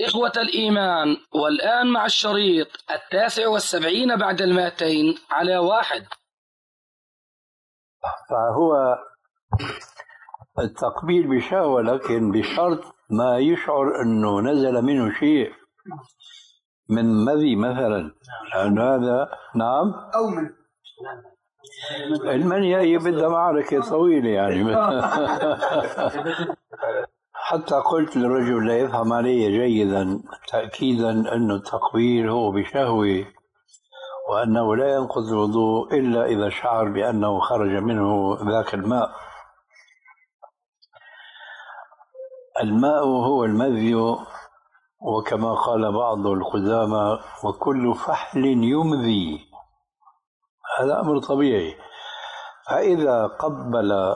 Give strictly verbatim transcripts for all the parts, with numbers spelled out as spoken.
إخوة الإيمان، والآن مع الشريط التاسع والسبعين بعد المائتين على واحد. فهو التقبيل بشهوة، لكن بشرط ما يشعر أنه نزل منه شيء من مذي مثلا، لأن هذا نعم أو من المنية هي بدها معركة طويلة يعني. حتى قلت للرجل لا يفهم علي جيدا تأكيدا أن التقبيل هو بشهوة، وأنه لا ينقض الوضوء إلا إذا شعر بأنه خرج منه ذاك الماء. الماء هو المذي، وكما قال بعض القدامى: وكل فحل يمذي. هذا أمر طبيعي. فإذا قبل،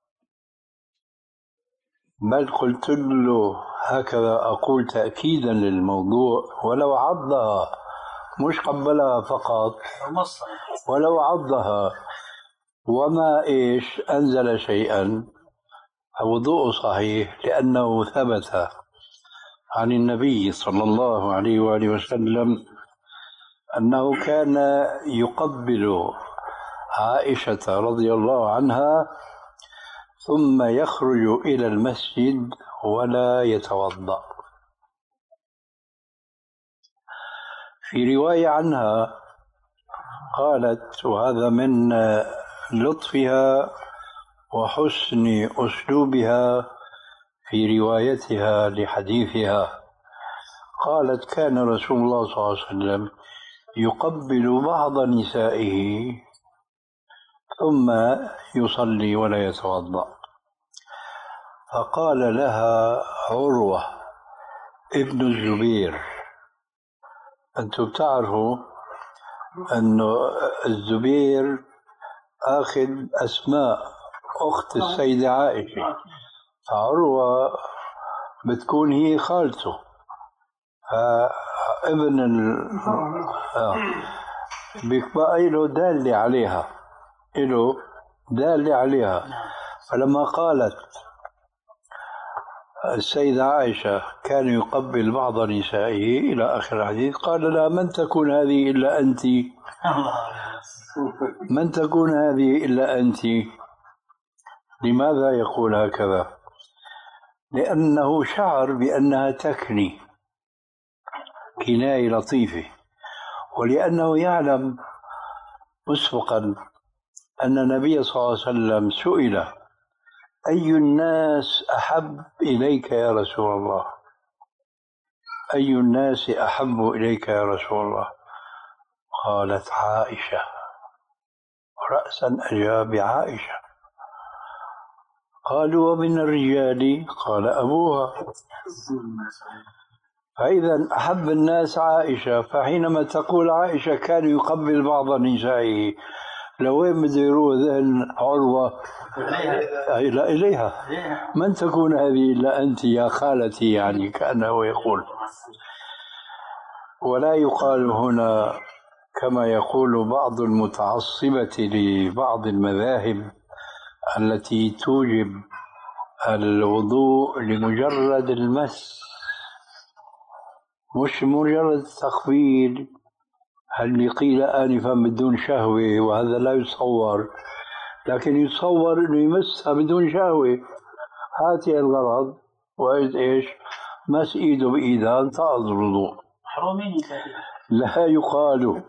بل قلت له هكذا أقول تأكيدا للموضوع، ولو عضها، مش قبلها فقط، ولو عضها وما إيش أنزل شيئا، فوضوء صحيح، لأنه ثبت عن النبي صلى الله عليه وآله وسلم أنه كان يقبل عائشة رضي الله عنها ثم يخرج إلى المسجد ولا يتوضأ. في رواية عنها قالت، وهذا من لطفها وحسن أسلوبها في روايتها لحديثها، قالت: كان رسول الله صلى الله عليه وسلم يقبل بعض نسائه ثم يصلي ولا يتوضأ. فقال لها عروة ابن الزبير: أنتم بتعرفوا أن الزبير أخذ أسماء أخت السيدة عائشة، فعروة بتكون هي خالته، فابن ال... آه. بيبقى له دالة عليها، له دالة عليها. فلما قالت السيدة عائشة كان يقبل بعض نسائه إلى آخر الحديث، قال لا: من تكون هذه إلا أنت، من تكون هذه إلا أنت. لماذا يقول هكذا؟ لأنه شعر بأنها تكني كناية لطيفة، ولأنه يعلم مسبقا أن النبي صلى الله عليه وسلم سئل: أي الناس أحب إليك يا رسول الله؟ أي الناس أحب إليك يا رسول الله؟ قالت: عائشة. رأسا أجاب عائشة. قالوا: ومن الرجال؟ قال: أبوها. فإذا أحب الناس عائشة، فحينما تقول عائشة كان يقبل بعض نسائه، لوين بده يروح ذهن عروة؟ إلى إليها. من تكون هذه إلا أنت يا خالتي، يعني كأنه يقول. ولا يقال هنا كما يقول بعض المتعصبة لبعض المذاهب التي توجب الوضوء لمجرد المس، مش مجرد التقبيل، اللي قيل آنفا بدون شهوة، وهذا لا يتصور، لكن يتصور أنه يمسها بدون شهوة. هاتي الغرض، وإذ إيش مس إيده بإيدها انتقض الوضوء. لا يقال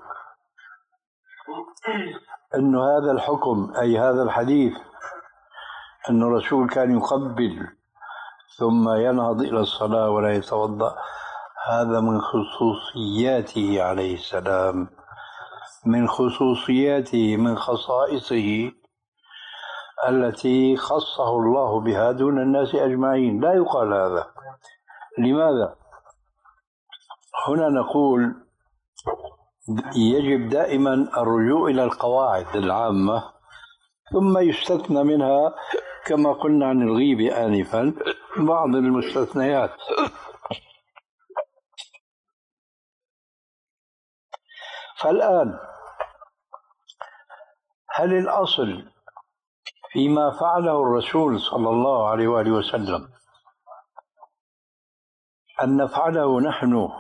أن هذا الحكم، أي هذا الحديث، أن الرسول كان يقبل ثم ينهض إلى الصلاة ولا يتوضأ، هذا من خصوصياته عليه السلام، من خصوصياته، من خصائصه التي خصه الله بها دون الناس أجمعين. لا يقال هذا. لماذا؟ هنا نقول يجب دائما الرجوع إلى القواعد العامة، ثم يستثنى منها كما قلنا عن الغيبة آنفا بعض المستثنيات. فالآن هل الأصل فيما فعله الرسول صلى الله عليه وآله وسلم أن نفعله نحن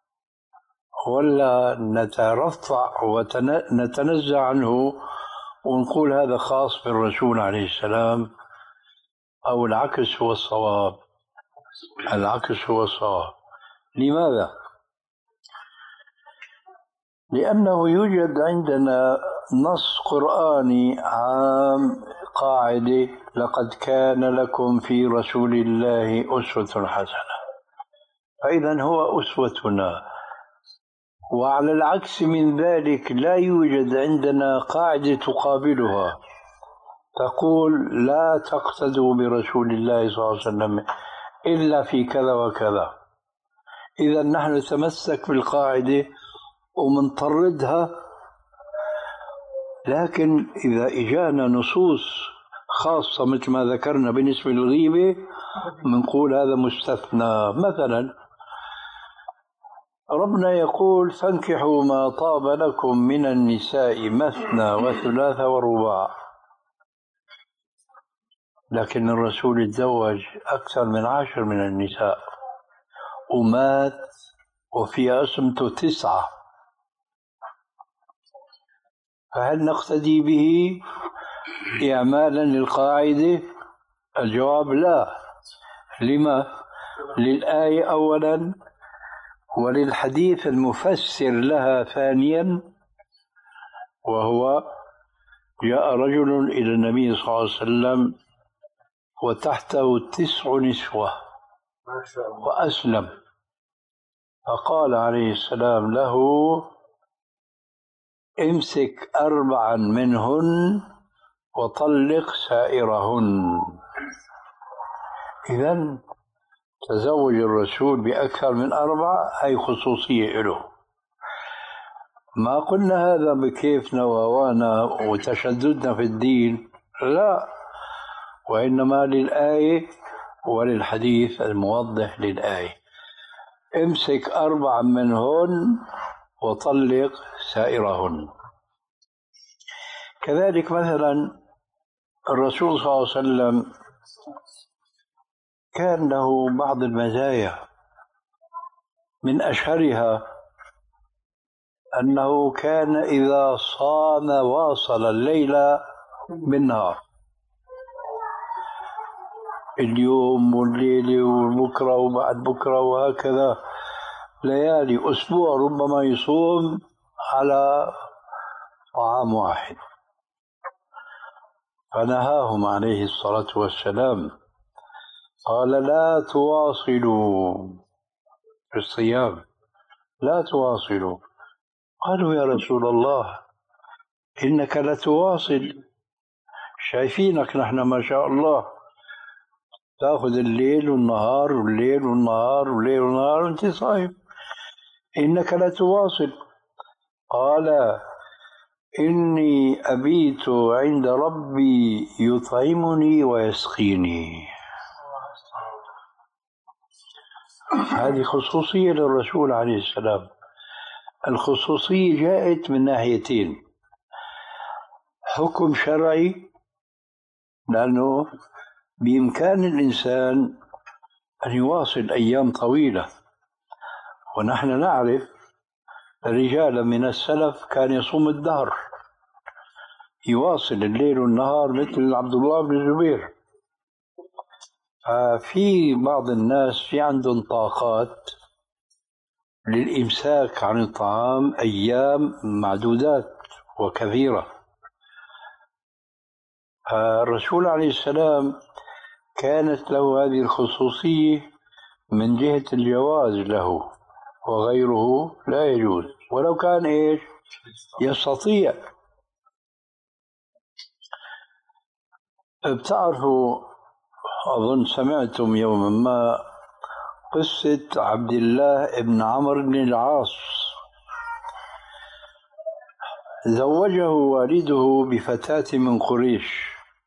ولا نترفع ونتنزع عنه ونقول هذا خاص بالرسول عليه السلام، أو العكس هو الصواب؟ العكس هو الصواب. لماذا؟ لأنه يوجد عندنا نص قرآني عام، قاعدة: لقد كان لكم في رسول الله أسوة حسنة، فإذا هو أسوتنا. وعلى العكس من ذلك لا يوجد عندنا قاعدة تقابلها تقول لا تقتدوا برسول الله صلى الله عليه وسلم إلا في كذا وكذا. إذا نحن نتمسك بالقاعدة ومنطردها، لكن إذا إجانا نصوص خاصة مثل ما ذكرنا بالنسبة للغيبة منقول هذا مستثنى. مثلا ربنا يقول: فانكحوا ما طاب لكم من النساء مثنى وثلاث ورباع، لكن الرسول تزوج أكثر من عشر من النساء ومات وفي عصمته تسعة، فهل نقتدي به إعمالا للقاعدة؟ الجواب لا. لما؟ للآية أولا، وللحديث المفسر لها ثانيا، وهو: جاء رجل إلى النبي صلى الله عليه وسلم وتحته تسع نسوة وأسلم، فقال عليه السلام له: امسك أربعا منهن وطلق سائرهن. إذن تزوج الرسول بأكثر من أربعة، هي خصوصية له. ما قلنا هذا بكيفنا ووانا وتشددنا في الدين، لا، وإنما للآية وللحديث الموضح للآية: امسك أربعا منهن وطلق سائرهن. كذلك مثلا الرسول صلى الله عليه وسلم كان له بعض المزايا، من أشهرها أنه كان إذا صام واصل الليل بالنهار، اليوم والليل والبكرة وبعد بكرة، وهكذا ليالي أسبوع ربما يصوم على طعام واحد. فنهاهم عليه الصلاة والسلام، قال: لا تواصلوا في الصيام، لا تواصلوا. قالوا: يا رسول الله إنك لتواصل، شايفينك نحن ما شاء الله تأخذ الليل والنهار والليل والنهار والليل والنهار وانت صايم، إنك لتواصل. قال: إني أبيت عند ربي يطعمني ويسقيني. هذه خصوصية للرسول عليه السلام. الخصوصية جاءت من ناحيتين: حكم شرعي، لأنه بإمكان الإنسان أن يواصل أيام طويلة، ونحن نعرف رجالا من السلف كان يصوم الدهر، يواصل الليل والنهار مثل عبد الله بن الزبير. ففي بعض الناس في عندهم طاقات للإمساك عن الطعام أيام معدودات وكثيرة. الرسول عليه السلام كانت له هذه الخصوصية من جهة الجواز له، وغيره لا يجوز، ولو كان إيش يستطيع. بتعرفوا، أظن سمعتم يوما ما قصة عبد الله بن عمرو بن العاص. زوجه والده بفتاة من قريش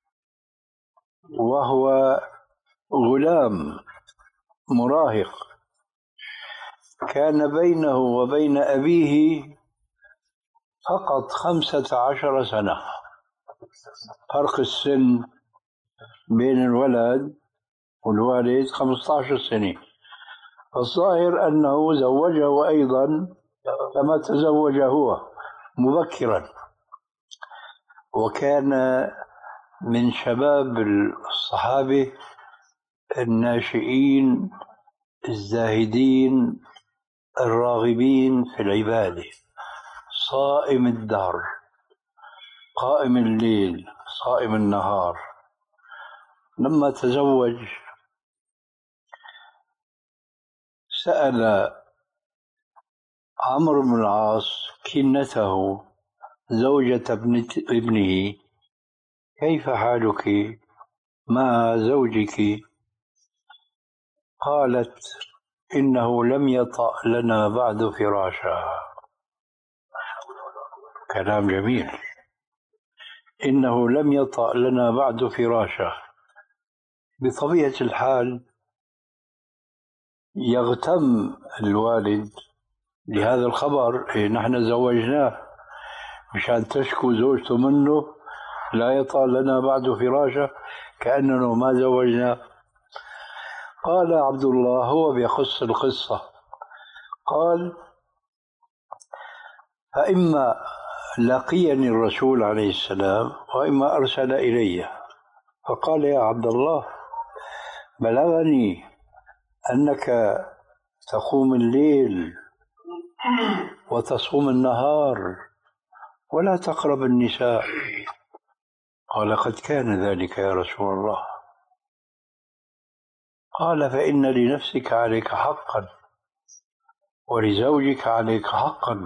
وهو غلام مراهق، كان بينه وبين أبيه فقط خمسة عشر سنة، فرق السن بين الولد والوالد خمسة عشر سنة. فالظاهر أنه زوجه أيضا كما تزوج هو مبكرا، وكان من شباب الصحابة الناشئين الزاهدين الراغبين في العبادة، صائم الدهر، قائم الليل، صائم النهار. لما تزوج سأل عمرو بن العاص كنته زوجة ابنه: كيف حالك مع زوجك؟ قالت: إنه لم يطأ لنا بعد فراشا. كلام جميل. إنه لم يطأ لنا بعد فراشا. بطبيعة الحال يغتم الوالد لهذا الخبر. إيه، نحن زوجناه مشان تشكو زوجته منه لا يطأ لنا بعد فراشا، كأننا ما زوجناه. قال عبد الله هو بيخص القصة، قال: فإما لقيني الرسول عليه السلام وإما أرسل إلي، فقال: يا عبد الله، بلغني أنك تقوم الليل وتصوم النهار ولا تقرب النساء. قال: قد كان ذلك يا رسول الله. قال: فإن لنفسك عليك حقا ولزوجك عليك حقا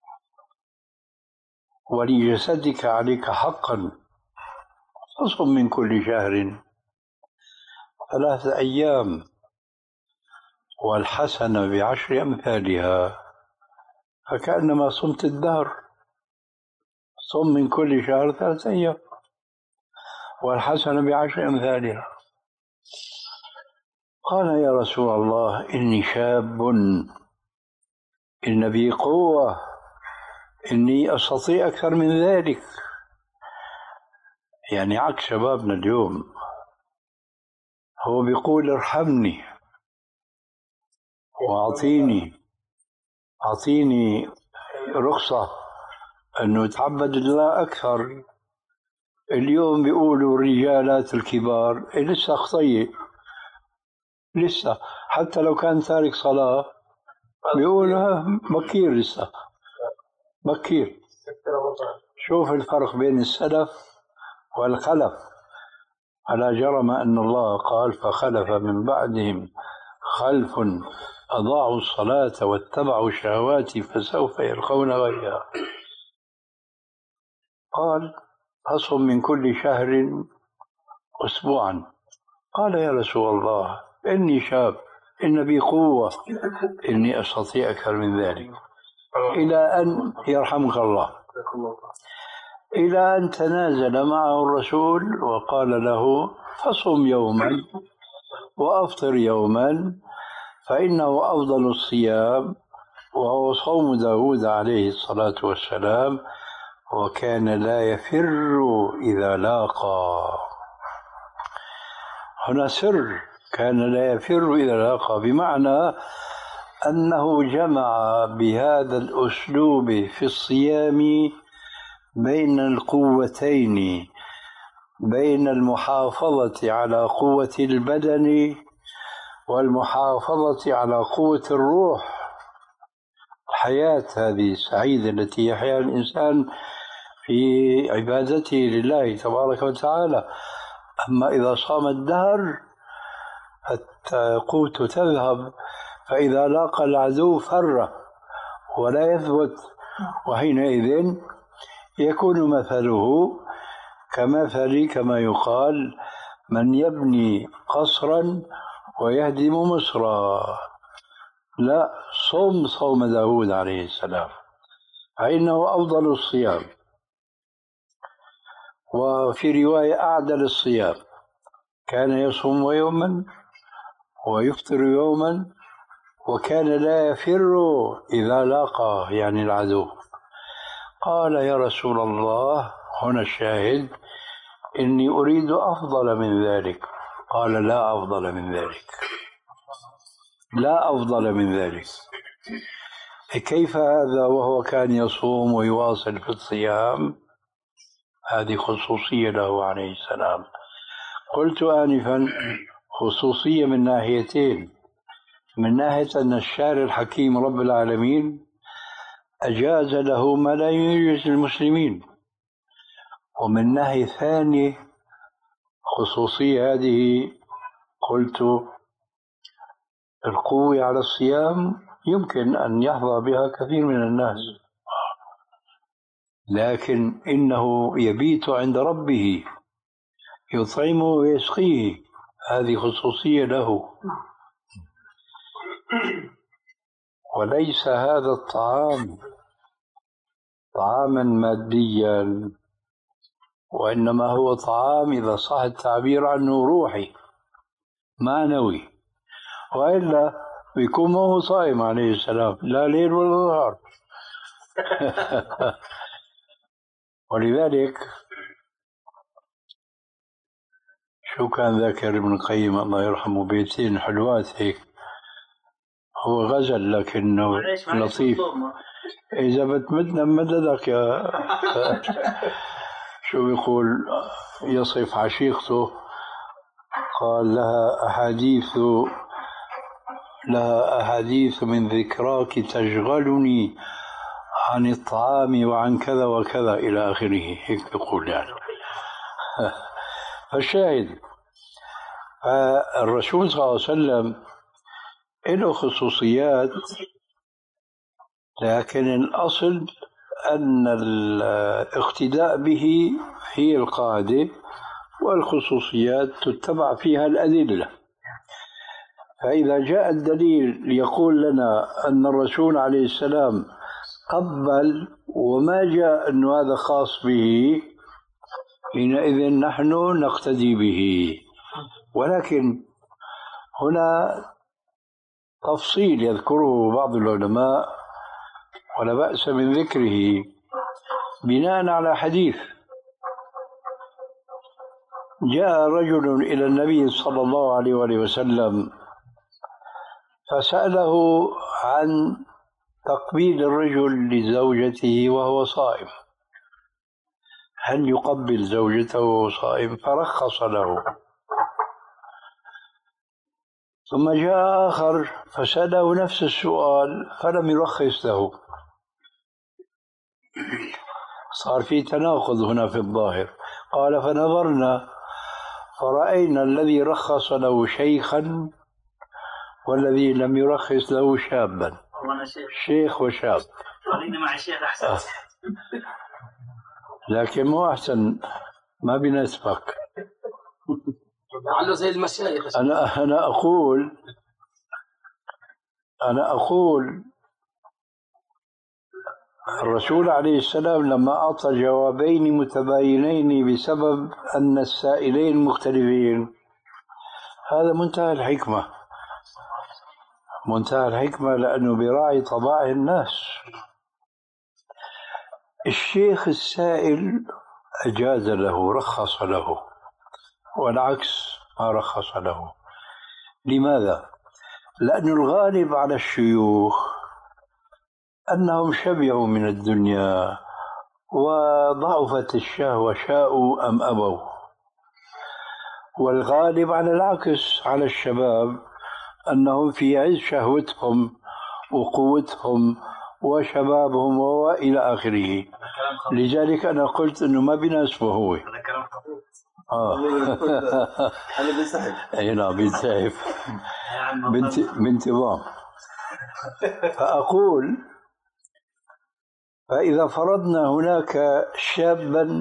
ولجسدك عليك حقا، فصم من كل شهر ثلاثة أيام والحسنة بعشر أمثالها، فكأنما صمت الدهر. صم من كل شهر ثلاثة أيام والحسنة بعشر أمثالها. قال: يا رسول الله، إني شاب، إن بي قوة، إني أستطيع أكثر من ذلك. يعني عكس شبابنا اليوم. هو بيقول: ارحمني وأعطيني أعطيني رخصة أنه يتعبد الله أكثر. اليوم بيقولوا الرجالات الكبار إيه لسه خطية، لسه حتى لو كان تارك صلاة بيقولها بكير، لسه بكير. شوف الفرق بين السلف والخلف. ألا جرم أن الله قال: فخلف من بعدهم خلف أضاعوا الصلاة واتبعوا الشهوات فسوف يلقون غيا. قال: أصم من كل شهر أسبوعا. قال: يا رسول الله، إني شاب، إن بي قوة، إني أستطيع أكثر من ذلك. إلى أن يرحمك الله، إلى أن تنازل معه الرسول وقال له: فصم يوما وأفطر يوما، فإنه أفضل الصيام، وهو صوم داود عليه الصلاة والسلام، وكان لا يفر إذا لاقى. هنا سر، كان لا يفر إذا لاقى، بمعنى أنه جمع بهذا الأسلوب في الصيام بين القوتين، بين المحافظة على قوة البدن والمحافظة على قوة الروح. الحياة هذه السعيدة التي يحياها الإنسان في عبادته لله تبارك وتعالى. أما إذا صام الدهر القوت تذهب، فإذا لاقى العدو فر ولا يثبت، وحينئذ يكون مثله كمثل كما يقال: من يبني قصرا ويهدم مصرا. لا، صوم صوم داود عليه السلام، فإنه أفضل الصيام. وفي رواية أعدل الصيام، كان يصوم يوما ويفطر يوما، وكان لا يفر إذا لاقى يعني العدو. قال: يا رسول الله، هنا الشاهد، إني أريد أفضل من ذلك. قال: لا أفضل من ذلك. لا أفضل من ذلك. كيف هذا وهو كان يصوم ويواصل في الصيام؟ هذه خصوصية له عليه السلام. قلت آنفا خصوصية من ناحيتين: من ناحية أن الشارع الحكيم رب العالمين أجاز له ما لا يجوز للمسلمين، ومن ناحية ثانية خصوصية هذه قلت القوة على الصيام يمكن أن يحظى بها كثير من الناس، لكن إنه يبيت عند ربه يطعمه ويسقيه، هذه خصوصية له. وليس هذا الطعام طعاما ماديا، وإنما هو طعام إذا صح التعبير عنه روحي معنوي، وإلا بيكون ما هو صائم عليه السلام لا ليل ولا نهار. ولذلك شو كان ذاكر ابن القيم الله يرحمه بيتين حلوات هيك، هو غزل لكنه لطيف. إذا بتمدنا مددك يا شو بيقول يصف عشيقته، قال لها أحاديث لها أحاديث من ذكراك تشغلني عن الطعام وعن كذا وكذا إلى آخره، هيك يقول يعني. فالشاهد الرسول صلى الله عليه وسلم له خصوصيات، لكن الأصل أن الاقتداء به هي القاعدة، والخصوصيات تتبع فيها الأدلة. فإذا جاء الدليل ليقول لنا أن الرسول عليه السلام قبل وما جاء أن هذا خاص به، حينئذ نحن نقتدي به. ولكن هنا تفصيل يذكره بعض العلماء ولا بأس من ذكره بناء على حديث. جاء رجل إلى النبي صلى الله عليه وسلم فسأله عن تقبيل الرجل لزوجته وهو صائم، هل يقبل زوجته وهو صائم؟ فرخص له. ثم جاء آخر فسأله نفس السؤال فلم يرخص له. صار في تناقض هنا في الظاهر. قال فنظرنا فرأينا الذي رخص له شيخا والذي لم يرخص له شابا. شيخ وشاب. خلينا مع الشيخ أحسن. لكن مو أحسن، ما بيناسبك. لعله زي المشايخ. أنا أنا أقول أنا أقول الرسول عليه السلام لما أعطى جوابين متباينين بسبب أن السائلين مختلفين، هذا منتهى الحكمة، منتهى الحكمة، لأنه براعي طباع الناس. الشيخ السائل أجاز له، رخص له، والعكس ما رخص له. لماذا؟ لأن الغالب على الشيوخ أنهم شبعوا من الدنيا وضعفت الشهوة، شاءوا أم أبوا. والغالب على العكس على الشباب أنهم في عز شهوتهم وقوتهم وشبابهم وإلى آخره. لذلك أنا قلت أنه ما بيناسبه هو. هذا كلام خطير. آه. أنا بنسحب. أي نعم بنسحب. بنت بانتظام. فأقول فإذا فرضنا هناك شابا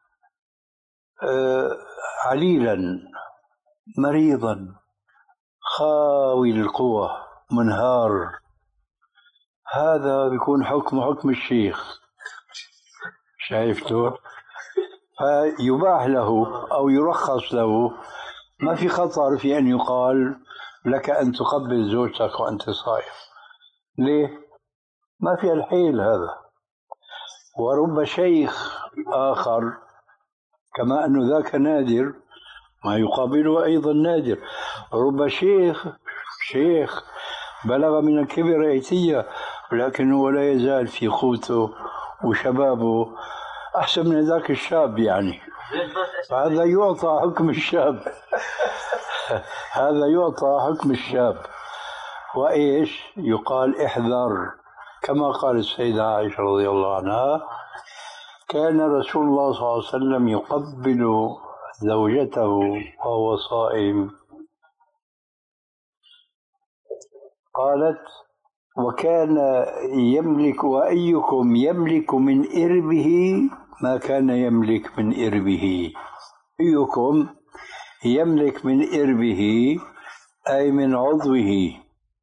عليلا مريضا خاوي القوة منهار، هذا بيكون حكم حكم الشيخ، شايفته؟ فيباح له أو يرخص له، ما في خطر في أن يقال لك أن تقبل زوجتك وأنت صائم. ليه؟ ما في الحيل هذا. ورب شيخ آخر كما أنه ذاك نادر ما يقابله أيضا نادر. رب شيخ شيخ بلغ من الكبر عتية، ولكنه لا يزال في قوته وشبابه أحسن من ذاك الشاب يعني. هذا يعطى حكم الشاب هذا يعطى حكم الشاب. وإيش يقال؟ احذر، كما قال السيدة عائشة رضي الله عنها: كان رسول الله صلى الله عليه وسلم يقبل زوجته وهو صائم. قالت: وكان يملك وأيكم يملك من إربه ما كان يملك من إربه. أيكم يملك من إربه أي من عضوه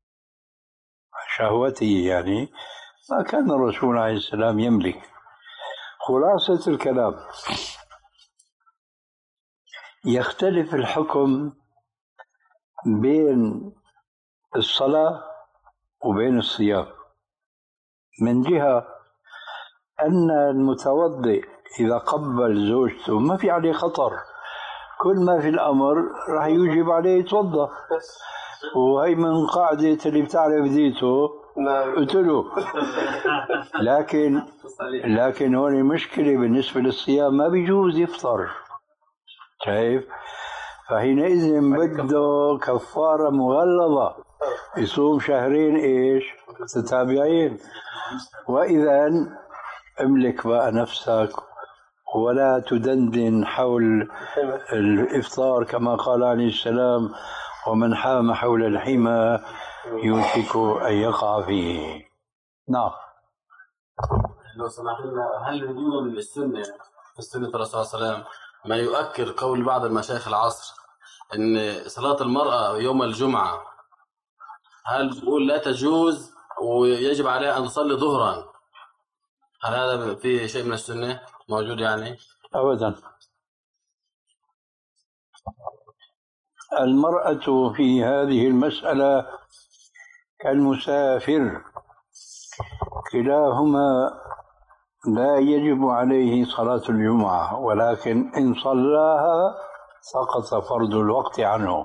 شهوته، يعني ما كان الرسول عليه السلام يملك. خلاصة الكلام: يختلف الحكم بين الصلاة وبين الصيام، من جهة أن المتوضئ إذا قبل زوجته ما في عليه خطر، كل ما في الأمر راح يوجب عليه يتوضأ، وهي من قاعدة اللي بتعرف ديته قتله. لكن لكن هون المشكلة بالنسبة للصيام ما بيجوز يفطر، شايف؟ فحينئذ بده كفارة مغلظة، يصوم شهرين إيش متتابعين. وإذا املك بقى نفسك ولا تدندن حول الإفطار، كما قال عليه السلام: ومن حام حول الحمى يوشك أن يقع فيه. نعم. لو سمحت لنا، هل وجود من السنة في السنة الرسول صلى الله عليه وسلم ما يؤكد قول بعض المشايخ العصر إن صلاة المرأة يوم الجمعة هل بيقول لا تجوز ويجب عليها أن تصلي ظهرا؟ هل هذا في شيء من السنة موجود يعني؟ أبدا. المرأة في هذه المسألة كالمسافر، كلاهما لا يجب عليه صلاة الجمعة، ولكن إن صلاها سقط فرض الوقت عنه.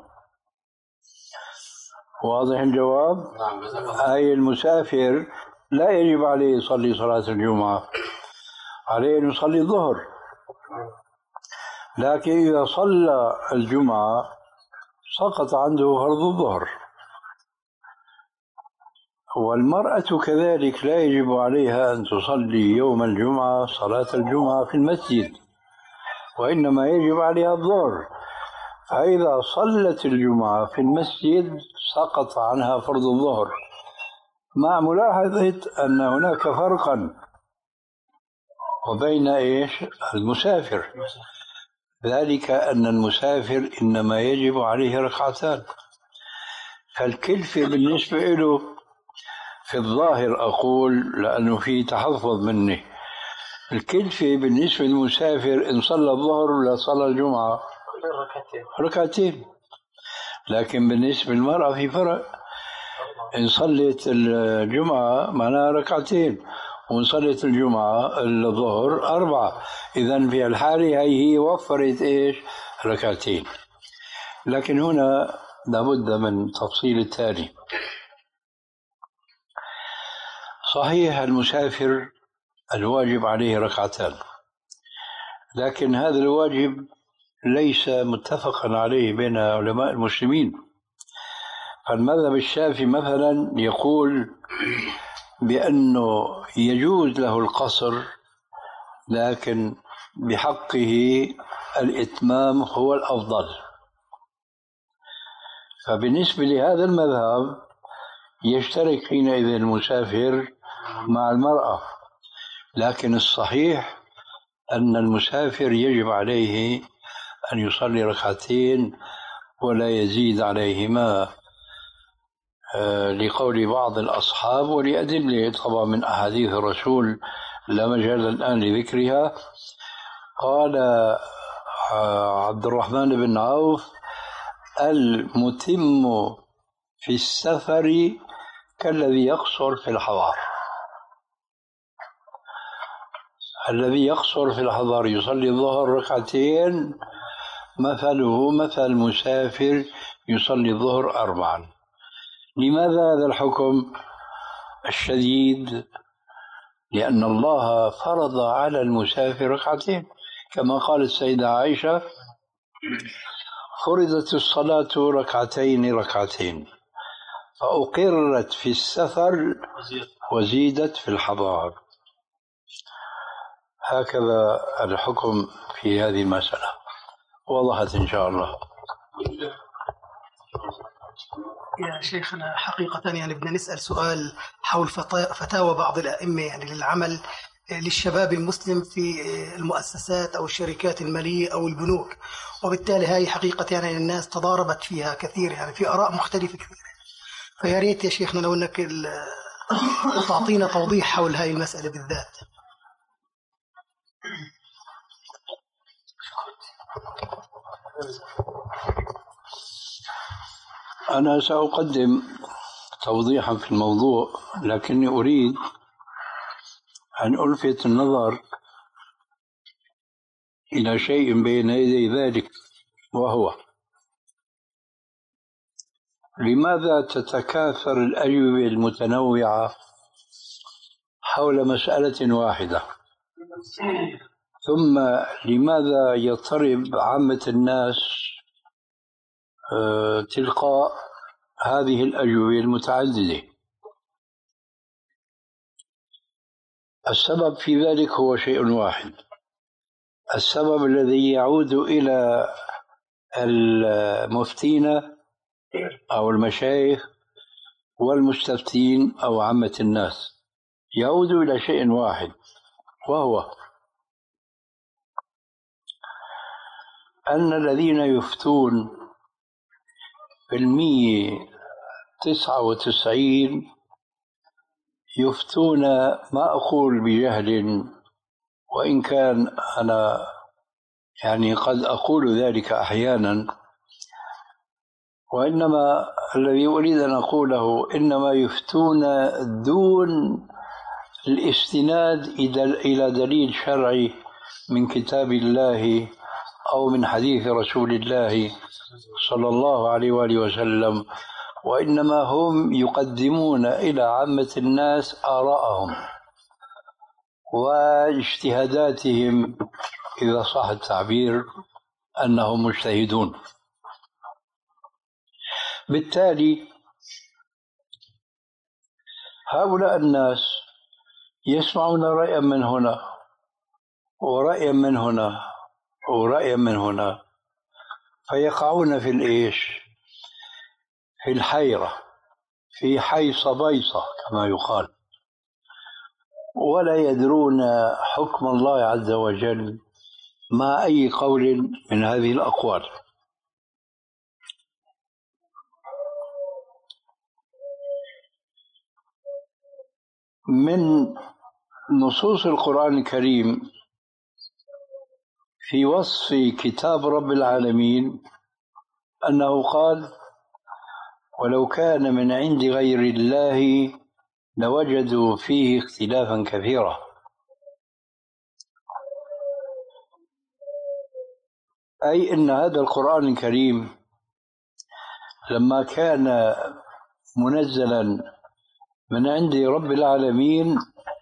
واضح الجواب؟ نعم. أي المسافر لا يجب عليه يصلي صلاة الجمعة، عليه أن يصلي الظهر، لكن إذا صلى الجمعة سقط عنده فرض الظهر. والمرأة كذلك لا يجب عليها أن تصلي يوم الجمعة صلاة الجمعة في المسجد، وإنما يجب عليها الظهر. فإذا صلت الجمعة في المسجد سقط عنها فرض الظهر، مع ملاحظة أن هناك فرقا وبين إيش المسافر، ذلك أن المسافر إنما يجب عليه ركعتان، فالكلفة بالنسبة له في الظاهر، أقول لأنه في تحفظ مني، الكلفة بالنسبة للمسافر إن صلى الظهر ولا صلى الجمعة ركعتين، لكن بالنسبة للمرأة في فرق، إن صلت الجمعة معناها ركعتين، وإن صلت الجمعة الظهر أربعة. إذن في الحالة هي وفرت إيش ركعتين. لكن هنا لابد من تفصيل التالي: صحيح المسافر الواجب عليه ركعتان، لكن هذا الواجب ليس متفقا عليه بين علماء المسلمين. فالمذهب الشافعي مثلا يقول بأنه يجوز له القصر، لكن بحقه الإتمام هو الأفضل. فبالنسبة لهذا المذهب يشترك حينئذ المسافر مع المرأة، لكن الصحيح أن المسافر يجب عليه أن يصلي ركعتين ولا يزيد عليهما، لقول بعض الأصحاب ولأدلة طبعا من أحاديث الرسول لا مجال الآن لذكرها. قال عبد الرحمن بن عوف: المتم في السفر كالذي يقصر في الحضر. الذي يقصر في الحضر يصلي الظهر ركعتين، مثله مثل مسافر يصلي الظهر أربعا. لماذا هذا الحكم الشديد؟ لأن الله فرض على المسافر ركعتين، كما قالت السيدة عائشة: فرضت الصلاة ركعتين ركعتين، فأقرت في السفر وزيدت في الحضار. هكذا الحكم في هذه المسألة. وضحت إن شاء الله. يا شيخنا حقيقة يعني بدنا نسأل سؤال حول فتاوى بعض الأئمة يعني للعمل للشباب المسلم في المؤسسات أو الشركات المالية أو البنوك، وبالتالي هاي حقيقة يعني الناس تضاربت فيها كثير، يعني في آراء مختلفة كثيرة. فيا ريت يا شيخنا لو أنك تعطينا توضيح حول هاي المسألة بالذات. أنا سأقدم توضيحا في الموضوع، لكني أريد أن ألفت النظر إلى شيء بين يدي ذلك، وهو: لماذا تتكاثر الأجوبة المتنوعة حول مسألة واحدة؟ ثم لماذا يضطرب عامة الناس تلقاء هذه الأجوبة المتعددة؟ السبب في ذلك هو شيء واحد، السبب الذي يعود إلى المفتين أو المشايخ والمستفتين أو عامة الناس، يعود إلى شيء واحد، وهو أن الذين يفتون في المية تسعة وتسعين يفتون، ما أقول بجهل، وإن كان أنا يعني قد أقول ذلك أحيانا، وإنما الذي أريد أن أقوله إنما يفتون دون الاستناد إلى دليل شرعي من كتاب الله أو من حديث رسول الله صلى الله عليه وآله وسلم، وإنما هم يقدمون إلى عامة الناس آراءهم واجتهاداتهم، إذا صح التعبير أنهم مجتهدون. بالتالي هؤلاء الناس يسمعون رأيا من هنا ورأيا من هنا ورأيا من هنا، فيقعون في الإيش؟ في الحيرة، في حيصة بيصة كما يقال، ولا يدرون حكم الله عز وجل مع أي قول من هذه الأقوال. من نصوص القرآن الكريم في وصف كتاب رب العالمين أنه قال: ولو كان من عند غير الله لوجدوا فيه اختلافا كثيرا. أي أن هذا القرآن الكريم لما كان منزلا من عند رب العالمين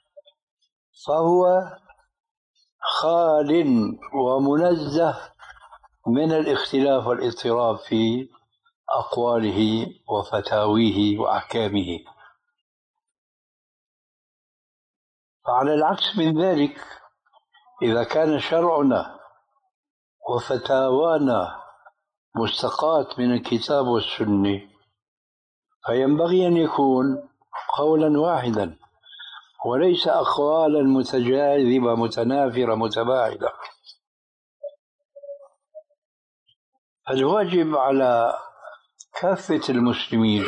فهو خال ومنزه من الاختلاف والاضطراب في أقواله وفتاويه وأحكامه. فعلى العكس من ذلك، إذا كان شرعنا وفتاوانا مستقاة من الكتاب والسنة، فينبغي أن يكون قولا واحدا وليس أقوالا متجاذبة متنافرة متباعدة. الواجب على كافة المسلمين،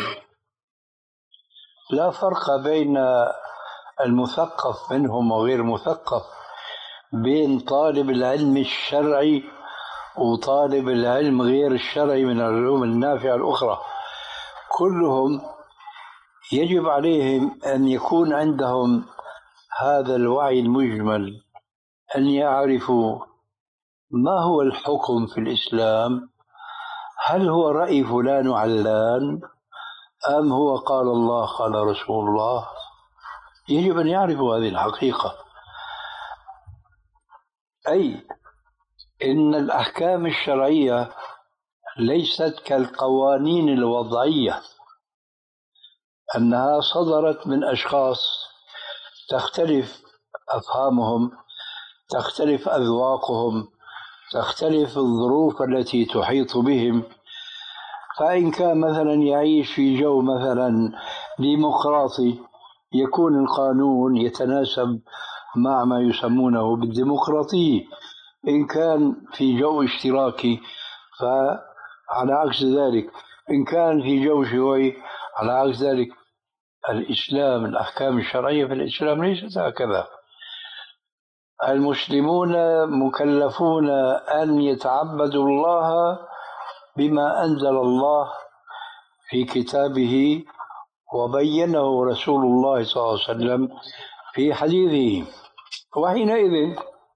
لا فرق بين المثقف منهم وغير المثقف، بين طالب العلم الشرعي وطالب العلم غير الشرعي من العلوم النافعة الأخرى، كلهم يجب عليهم أن يكون عندهم هذا الوعي المجمل، أن يعرفوا ما هو الحكم في الإسلام، هل هو رأي فلان وعلان أم هو قال الله قال رسول الله؟ يجب أن يعرفوا هذه الحقيقة، أي إن الأحكام الشرعية ليست كالقوانين الوضعية، أنها صدرت من أشخاص تختلف أفهامهم، تختلف أذواقهم، تختلف الظروف التي تحيط بهم. فإن كان مثلا يعيش في جو مثلا ديمقراطي يكون القانون يتناسب مع ما يسمونه بالديمقراطية، إن كان في جو اشتراكي فعلى عكس ذلك، إن كان في جو شيوعي على عكس ذلك. الإسلام الأحكام الشرعية في الإسلام ليست هكذا. المسلمون مكلفون أن يتعبدوا الله بما أنزل الله في كتابه وبينه رسول الله صلى الله عليه وسلم في حديثه. وحينئذ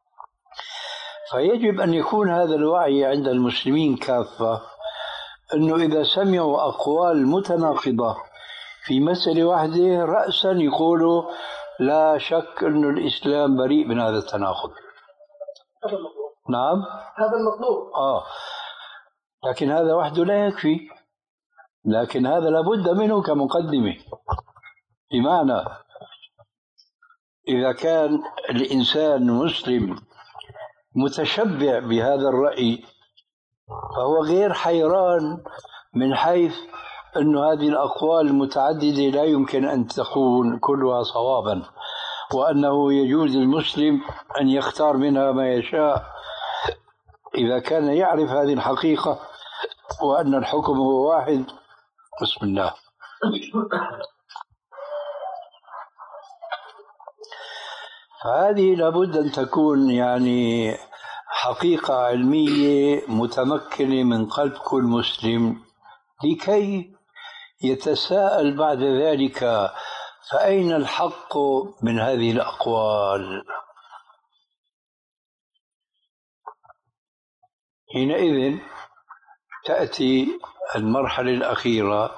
فيجب أن يكون هذا الوعي عند المسلمين كافة، أنه إذا سمعوا أقوال متناقضة في مسألة واحدة رأسا يقولوا لا شك أن الإسلام بريء من هذا التناقض. هذا المطلوب. نعم هذا المطلوب. آه لكن هذا وحده لا يكفي، لكن هذا لابد منه كمقدمة. بمعنى إذا كان الإنسان مسلم متشبع بهذا الرأي فهو غير حيران من حيث أن هذه الأقوال المتعددة لا يمكن أن تكون كلها صوابا، وأنه يجوز للمسلم أن يختار منها ما يشاء إذا كان يعرف هذه الحقيقة وأن الحكم هو واحد. بسم الله. فهذه لابد أن تكون يعني حقيقة علمية متمكنة من قلب كل مسلم، لكي يتساءل بعد ذلك فأين الحق من هذه الأقوال. حينئذ تأتي المرحلة الأخيرة،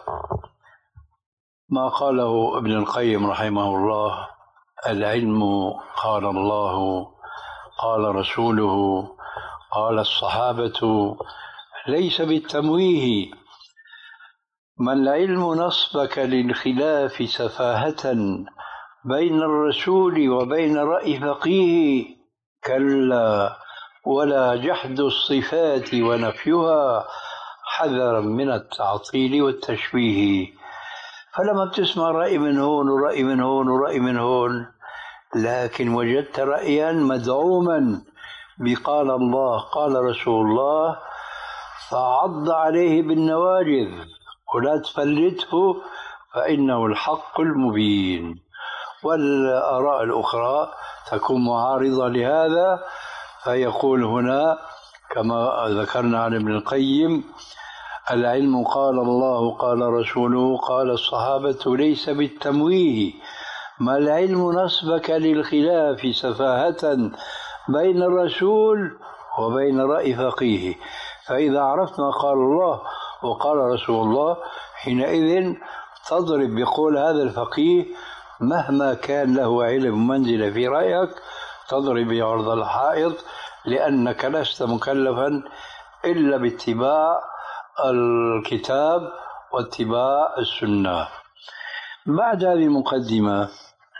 ما قاله ابن القيم رحمه الله: العلم قال الله قال رسوله قال الصحابة ليس بالتمويه، ما العلم نصبك للخلاف سفاهة بين الرسول وبين رأي فقيه، كلا ولا جحد الصفات ونفيها حذرا من التعطيل والتشبيه. فلما بتسمع رأي من هون ورأي من هون ورأي من هون، لكن وجدت رأيا مدعوما بقال الله قال رسول الله، فعض عليه بالنواجذ ولا تفلته، فإنه الحق المبين. والآراء الأخرى تكون معارضة لهذا، فيقول هنا كما ذكرنا عن ابن القيم: العلم قال الله قال رسوله قال الصحابة ليس بالتمويه، ما العلم نصبك للخلاف سفاهة بين الرسول وبين رأي فقيه. فإذا عرفت ما قال الله وقال رسول الله، حينئذ تضرب بقول هذا الفقيه مهما كان له علم ومنزلة في رأيك، تضرب بعرض الحائط، لأنك لست مكلفا إلا باتباع الكتاب واتباع السنة. بعد هذه المقدمة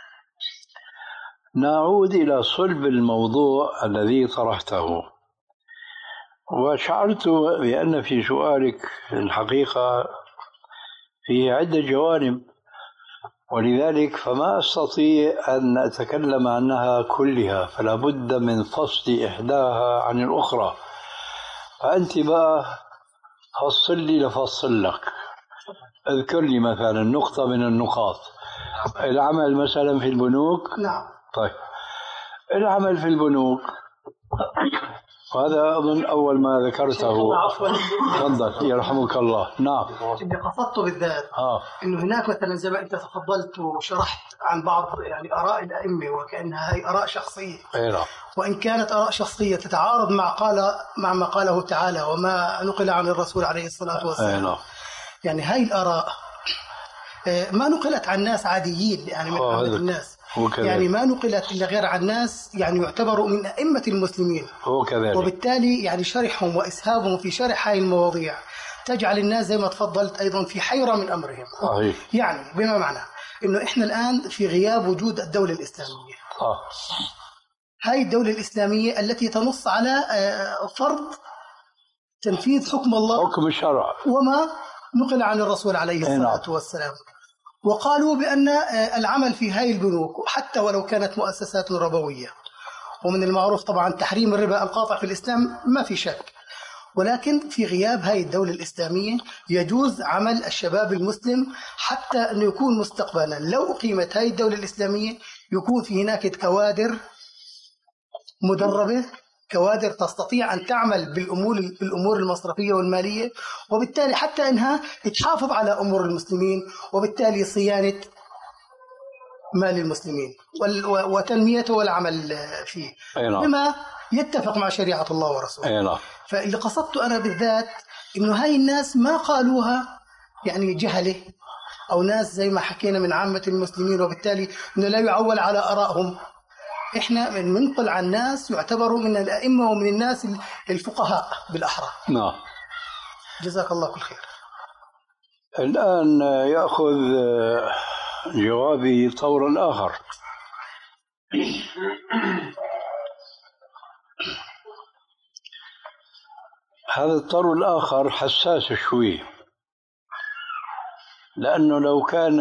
نعود إلى صلب الموضوع الذي طرحته. وشعرت بأن في سؤالك الحقيقة فيه عدة جوانب، ولذلك فما أستطيع أن أتكلم عنها كلها، فلا بد من فصل إحداها عن الأخرى. فأنت بقى فصل لي لفصل لك. اذكر لي مثلا نقطة من النقاط. العمل مثلا في البنوك. نعم. طيب، العمل في البنوك، وهذا أظن أول ما ذكرته. تفضل يرحمك الله. نعم. اللي قصدته بالذات آه. إنه هناك مثلا زي ما أنت تفضلت وشرحت عن بعض يعني آراء الأئمة وكأنها هي آراء شخصية. أيوة. وإن كانت آراء شخصية تتعارض مع قال مع ما قاله تعالى وما نقل عن الرسول عليه الصلاة والسلام. أيوة. يعني هاي الآراء ما نقلت عن ناس عاديين يعني من عامة الناس، يعني ما نقلت إلا غير عن ناس يعني يعتبروا من أئمة المسلمين، وبالتالي يعني شرحهم وإسهابهم في شرح هذه المواضيع تجعل الناس زي ما تفضلت أيضا في حيرة من أمرهم. صحيح. يعني بما معنى إنه إحنا الآن في غياب وجود الدولة الإسلامية. آه. هاي الدولة الإسلامية التي تنص على فرض تنفيذ حكم الله، حكم الشرع، وما نقل عن الرسول عليه الصلاة والسلام. وقالوا بأن العمل في هاي البنوك حتى ولو كانت مؤسسات ربوية، ومن المعروف طبعا تحريم الربا القاطع في الإسلام ما في شك، ولكن في غياب هاي الدولة الإسلامية يجوز عمل الشباب المسلم حتى أنه يكون مستقبلا لو أقيمت هاي الدولة الإسلامية يكون في هناك كوادر مدربة، كوادر تستطيع أن تعمل بالأمور بالأمور المصرفية والمالية، وبالتالي حتى إنها تحافظ على أمور المسلمين، وبالتالي صيانة مال المسلمين وتنميته والعمل فيه بما يتفق مع شريعة الله ورسوله. فاللي قصدته أنا بالذات إنه هاي الناس ما قالوها يعني جهلة أو ناس زي ما حكينا من عامة المسلمين، وبالتالي إنه لا يعول على آرائهم. إحنا من ننقل عن ناس يعتبروا من الأئمة ومن الناس الفقهاء بالأحرى. نعم. جزاك الله كل خير. الآن يأخذ جوابي طورا آخر. هذا الطور الآخر حساس شوي، لأنه لو كان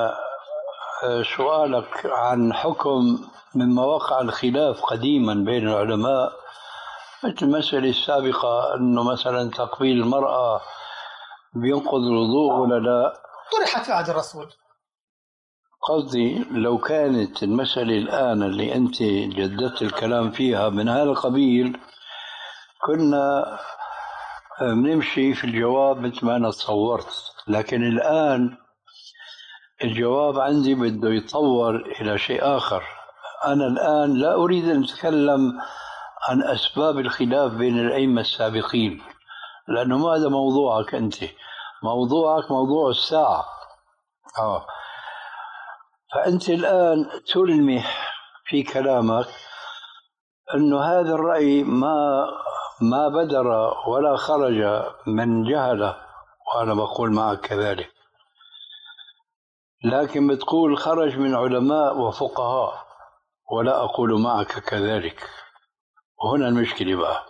سؤالك عن حكم مما وقع الخلاف قديما بين العلماء مثل المسألة السابقة أنه مثلا تقبيل المرأة بينقض الوضوء ولا لا، طرحت في عهد الرسول. قصدي لو كانت المسألة الآن اللي أنت جددت الكلام فيها من هذا القبيل كنا بنمشي في الجواب مثل ما أنا تصورت، لكن الآن الجواب عندي بده يتطور إلى شيء آخر. أنا الآن لا أريد أن أتكلم عن أسباب الخلاف بين الأئمة السابقين، لأنه ما هذا موضوعك أنت، موضوعك موضوع الساعة. آه. فأنت الآن تلمح في كلامك أنه هذا الرأي ما ما بدر ولا خرج من جهله، وأنا بقول معك كذلك، لكن بتقول خرج من علماء وفقهاء، ولا أقول معك كذلك. وهنا المشكلة بقى.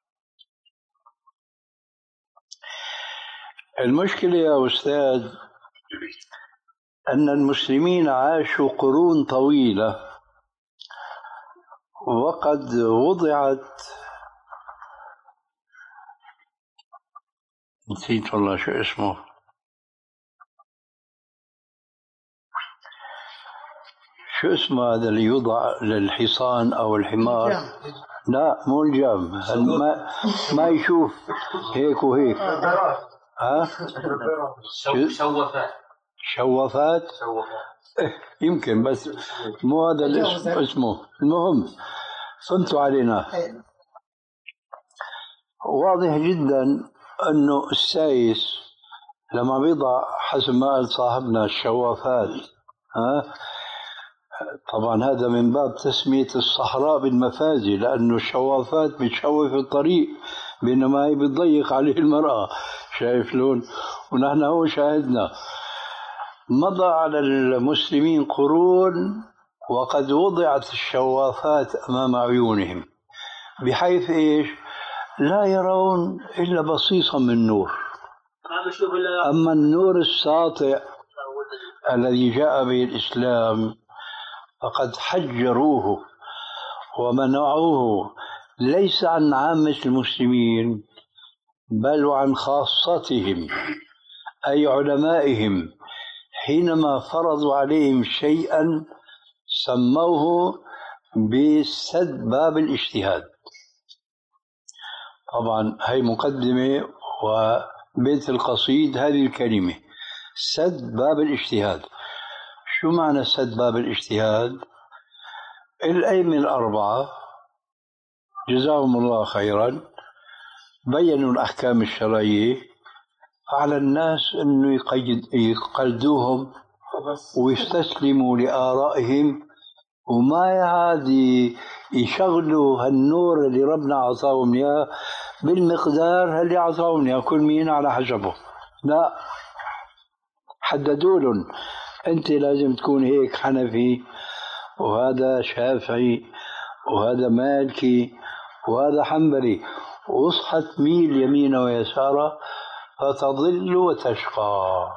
المشكلة يا أستاذ أن المسلمين عاشوا قرون طويلة وقد وضعت، نسيت والله شو اسمه، شو اسمه هذا اللي يوضع للحصان أو الحمار؟ لا مو الجام، ما, ما يشوف هيك وهيك. ها؟ شوفات. شوفات؟ يمكن، بس مو هذا الاسم اسمه. المهم فهمتوا علينا. واضح جدا أنه السايس لما بيضع حسب ما قال صاحبنا الشوافات، ها، طبعا هذا من باب تسمية الصحراء بالمفازي، لأنه الشوافات بتشوف الطريق بينما هي بتضيق عليه المرأة. شايف لون؟ ونحن هو شاهدنا. مضى على المسلمين قرون وقد وضعت الشوافات أمام عيونهم بحيث إيش؟ لا يرون إلا بصيصا من نور. أما النور الساطع الذي جاء به الإسلام فقد حجروه ومنعوه ليس عن عامة المسلمين بل وعن خاصتهم أي علمائهم، حينما فرضوا عليهم شيئا سموه بسد باب الاجتهاد. طبعا هي مقدمة وبيت القصيد هذه الكلمة سد باب الاجتهاد. شو معنى سد باب الاجتهاد؟ الأئمة الأربعة جزاهم الله خيرا بينوا الأحكام الشرعية، على الناس أنه يقيد يقلدوهم ويستسلموا لآرائهم وما يعاد يشغلوا هالنور اللي ربنا عطاهم إياه بالمقدار اللي عطاهم إياه، كل مين على حسبه. لا، حددوا لهم أنت لازم تكون هيك حنفي، وهذا شافعي، وهذا مالكي، وهذا حنبلي، واصحى تميل يمينا ويسارا فتضل وتشقى.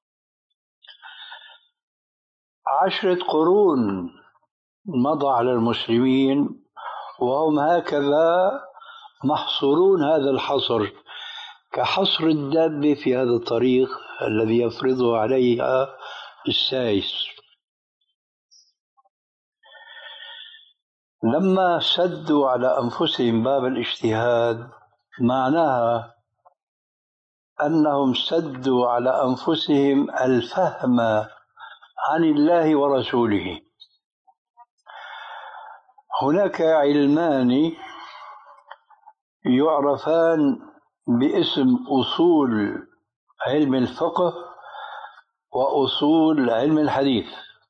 عشرة قرون مضى على المسلمين وهم هكذا محصورون هذا الحصر كحصر الدابة في هذا الطريق الذي يفرضه عليها السائس. لما سدوا على أنفسهم باب الاجتهاد معناها أنهم سدوا على أنفسهم الفهم عن الله ورسوله. هناك علمان يعرفان باسم أصول علم الفقه وأصول علم الحديث.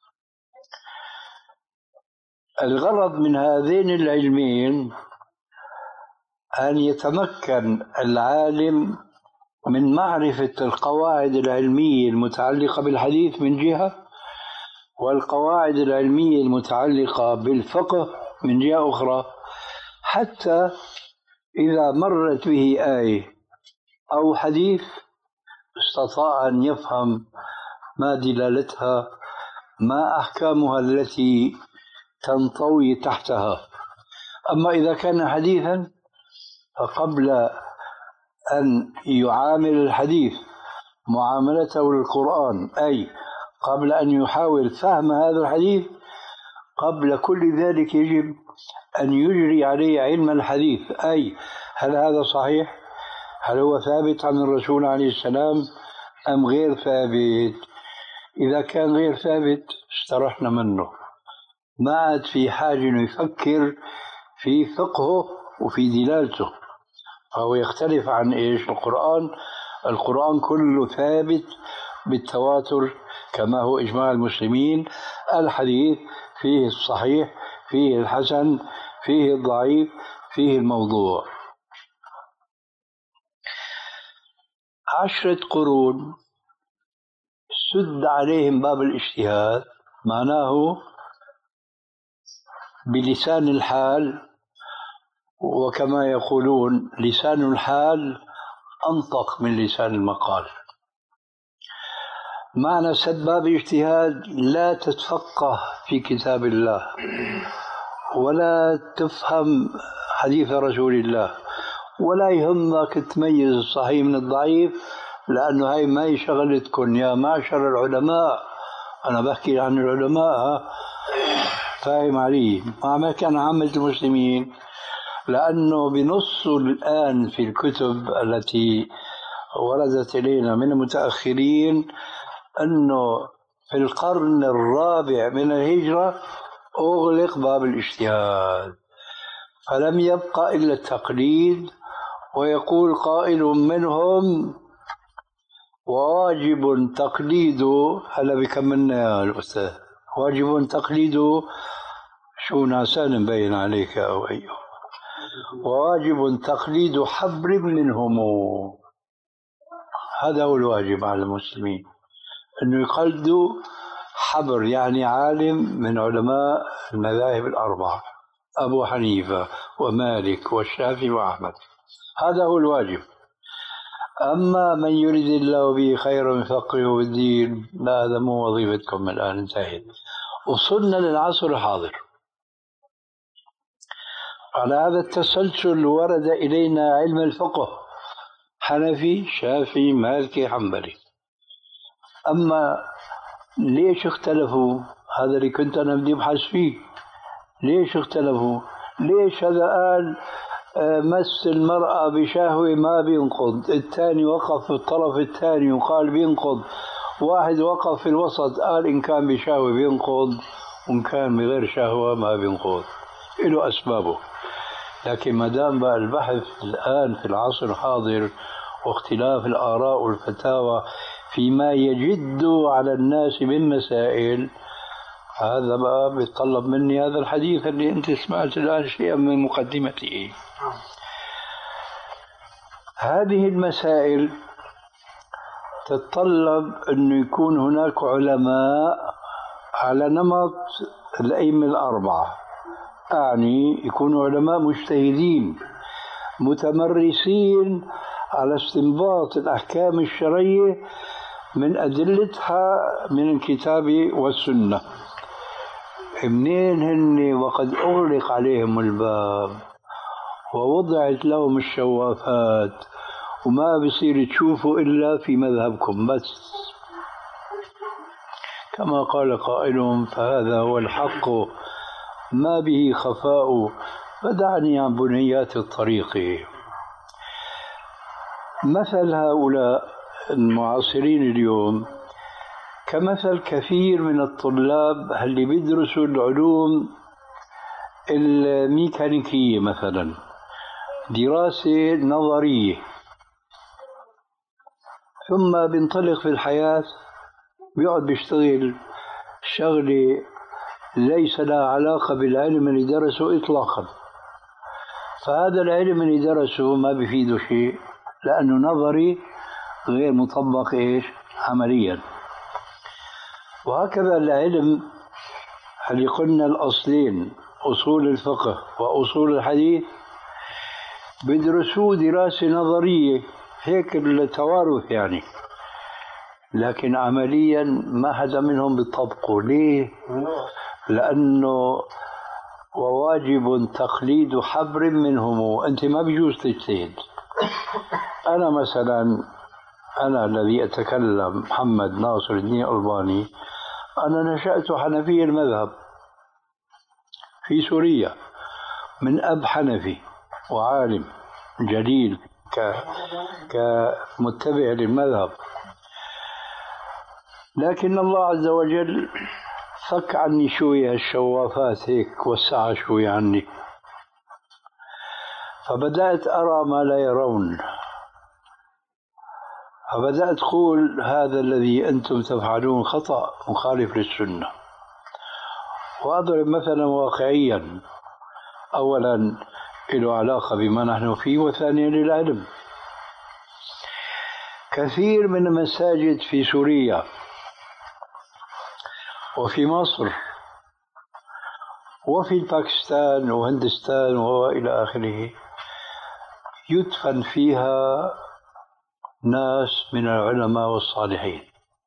الغرض من هذين العلمين أن يتمكن العالم من معرفة القواعد العلمية المتعلقة بالحديث من جهة، والقواعد العلمية المتعلقة بالفقه من جهة أخرى، حتى إذا مرت به آية أو حديث استطاع أن يفهم ما دلالتها، ما أحكامها التي تنطوي تحتها. أما إذا كان حديثا فقبل أن يعامل الحديث معاملته للقرآن، أي قبل أن يحاول فهم هذا الحديث، قبل كل ذلك يجب أن يجري عليه علم الحديث، أي هل هذا صحيح؟ هل هو ثابت عن الرسول عليه السلام أم غير ثابت؟ إذا كان غير ثابت استرحنا منه، ما عاد في حاجة أن يفكر في فقهه وفي دلالته، فهو يختلف عن إيش؟ القرآن. القرآن كله ثابت بالتواتر كما هو إجماع المسلمين. الحديث فيه الصحيح، فيه الحسن، فيه الضعيف، فيه الموضوع. عشرة قرون سد عليهم باب الاجتهاد، معناه بلسان الحال، وكما يقولون لسان الحال أنطق من لسان المقال. معنى سد باب اجتهاد لا تتفقه في كتاب الله ولا تفهم حديث رسول الله ولا يهمك تميز الصحيح من الضعيف، لأنه هاي ما شغلتكم يا معشر العلماء. أنا بحكي عن العلماء، فاهم علي؟ ما كان عامة المسلمين، لأنه بنص الآن في الكتب التي وردت إلينا من المتأخرين أنه في القرن الرابع من الهجرة أغلق باب الاجتهاد، فلم يبقى إلا التقليد. ويقول قائل منهم واجب تقليده، هلا بكملنا يا الأستاذ، واجب تقليده شو ناسان مبين عليك أو أيه، واجب تقليد حبر منهم. هذا هو الواجب على المسلمين، أنه يقلدوا حبر، يعني عالم من علماء المذاهب الأربعة، أبو حنيفة ومالك والشافعي وأحمد. هذا هو الواجب. أما من يريد الله به خيرا يفقهه في الدين، لا، هذا مو وظيفتكم الآن، انتهت. وصلنا للعصر الحاضر. على هذا التسلسل ورد إلينا علم الفقه، حنفي، شافعي، مالكي، حنبلي. أما ليش اختلفوا؟ هذا اللي كنت أنا بدي أبحث فيه. ليش اختلفوا؟ ليش هذا قال مس المرأة بشهوة ما بينقض، الثاني وقف في الطرف الثاني وقال بينقض، واحد وقف في الوسط قال إن كان بشهوة بينقض وإن كان بغير شهوة ما بينقض، له أسبابه. لكن ما دام بقى البحث الآن في العصر الحاضر واختلاف الآراء والفتاوى فيما يجد على الناس من مسائل، هذا بقى بيتطلب مني هذا الحديث اللي أنت سمعت الآن شيئا من مقدمته. هذه المسائل تتطلب أن يكون هناك علماء على نمط الأئمة الأربعة، أعني يكونوا علماء مجتهدين متمرسين على استنباط الأحكام الشرعية من أدلتها من الكتاب والسنة. منين هن وقد أغلق عليهم الباب ووضعت لهم الشوافات وما بصير تشوفوا إلا في مذهبكم بس، كما قال قائلهم فهذا هو الحق ما به خفاء فدعني عن بنيات الطريق. مثل هؤلاء المعاصرين اليوم كمثل كثير من الطلاب اللي بيدرسوا العلوم الميكانيكية مثلا، دراسة نظرية، ثم بينطلق في الحياة بيقعد بيشتغل شغلة ليس لها علاقة بالعلم اللي درسه إطلاقا، فهذا العلم اللي درسه ما بيفيده شيء لأنه نظري غير مطبق إيش عمليا. وهكذا العلم اللي قلنا الأصلين أصول الفقه وأصول الحديث بيدرسوه دراسة نظرية هيك التوارث يعني، لكن عمليا ما حدا منهم بيطبقه. ليه؟ لأنه وواجب تقليد حبر منهم، وأنت ما بيجوز تجتهد. أنا مثلا أنا الذي أتكلم محمد ناصر الدين الألباني، أنا نشأت حنفي المذهب في سوريا من أب حنفي وعالم جليل كمتبع للمذهب، لكن الله عز وجل فك عني شوية الشوافات هيك، وسع شوية عني، فبدأت أرى ما لا يرون، فبدأت أقول هذا الذي أنتم تفعلون خطأ مخالف للسنة. وأضرب مثلا واقعيا، أولا له علاقة بما نحن فيه، وثانيا للعلم. كثير من المساجد في سوريا وفي مصر وفي باكستان وهندستان وإلى آخره يدفن فيها ناس من العلماء والصالحين.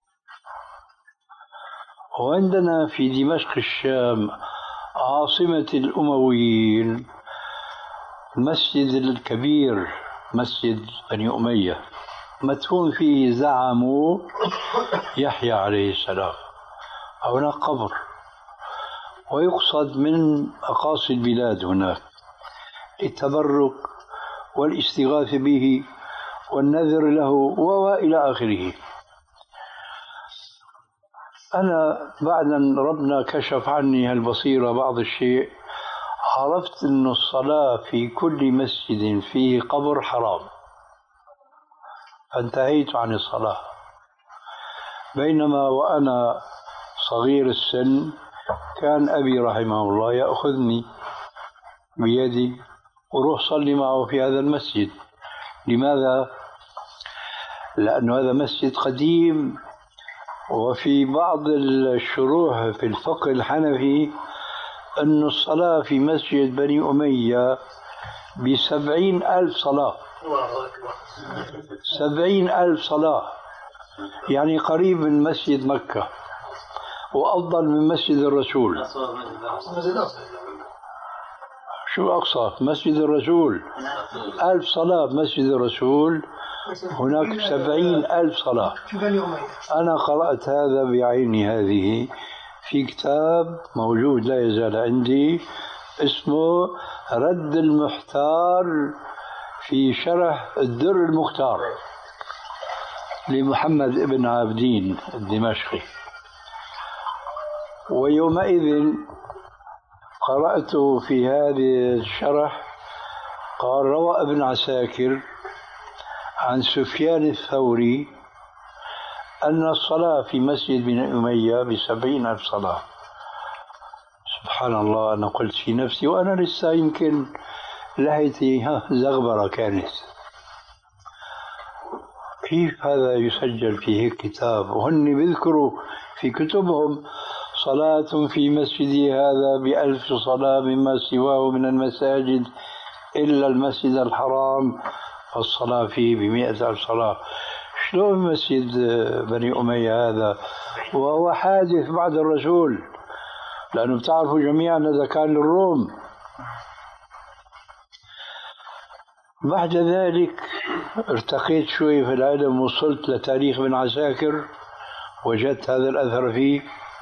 وعندنا في دمشق الشام عاصمة الأمويين المسجد الكبير مسجد بني أمية مدفون فيه زعموا يحيى عليه السلام، هناك قبر، ويقصد من أقاصي البلاد هناك للتبرك والاستغاث به والنذر له وإلى آخره. أنا بعد أن ربنا كشف عني هالبصيرة بعض الشيء، عرفت أن الصلاة في كل مسجد فيه قبر حرام، فانتهيت عن الصلاة. بينما وأنا صغير السن كان أبي رحمه الله يأخذني بيدي وروح صلي معه في هذا المسجد. لماذا؟ لأن هذا مسجد قديم، وفي بعض الشروح في الفقه الحنفي أن الصلاة في مسجد بني أمية بسبعين ألف صلاة، سبعين ألف صلاة، يعني قريب من مسجد مكة وأفضل من مسجد الرسول. شو أقصى مسجد الرسول؟ ألف صلاة مسجد الرسول، هناك سبعين ألف صلاة. أنا قرأت هذا بعيني هذه في كتاب موجود لا يزال عندي اسمه رد المحتار في شرح الدر المختار لمحمد ابن عابدين الدمشقي. ويومئذ قرأت في هذا الشرح قال روى ابن عساكر عن سفيان الثوري أن الصلاة في مسجد بني أمية بسبعين ألف صلاة. سبحان الله، أنا قلت في نفسي وأنا لسه يمكن لهيتي ها زغبرة كانت، كيف هذا يسجل في هيك كتاب؟ وهن بيذكروا في كتبهم صلاة في مسجدي هذا بألف صلاة مما سواه من المساجد إلا المسجد الحرام فالصلاة فيه بمئة ألف صلاة. شلون مسجد بني أمية هذا وهو حادث بعد الرسول؟ لأنه بتعرفوا جميعا هذا كان للروم. بعد ذلك ارتقيت شوي في العلم، وصلت لتاريخ ابن عساكر، وجدت هذا الأثر فيه،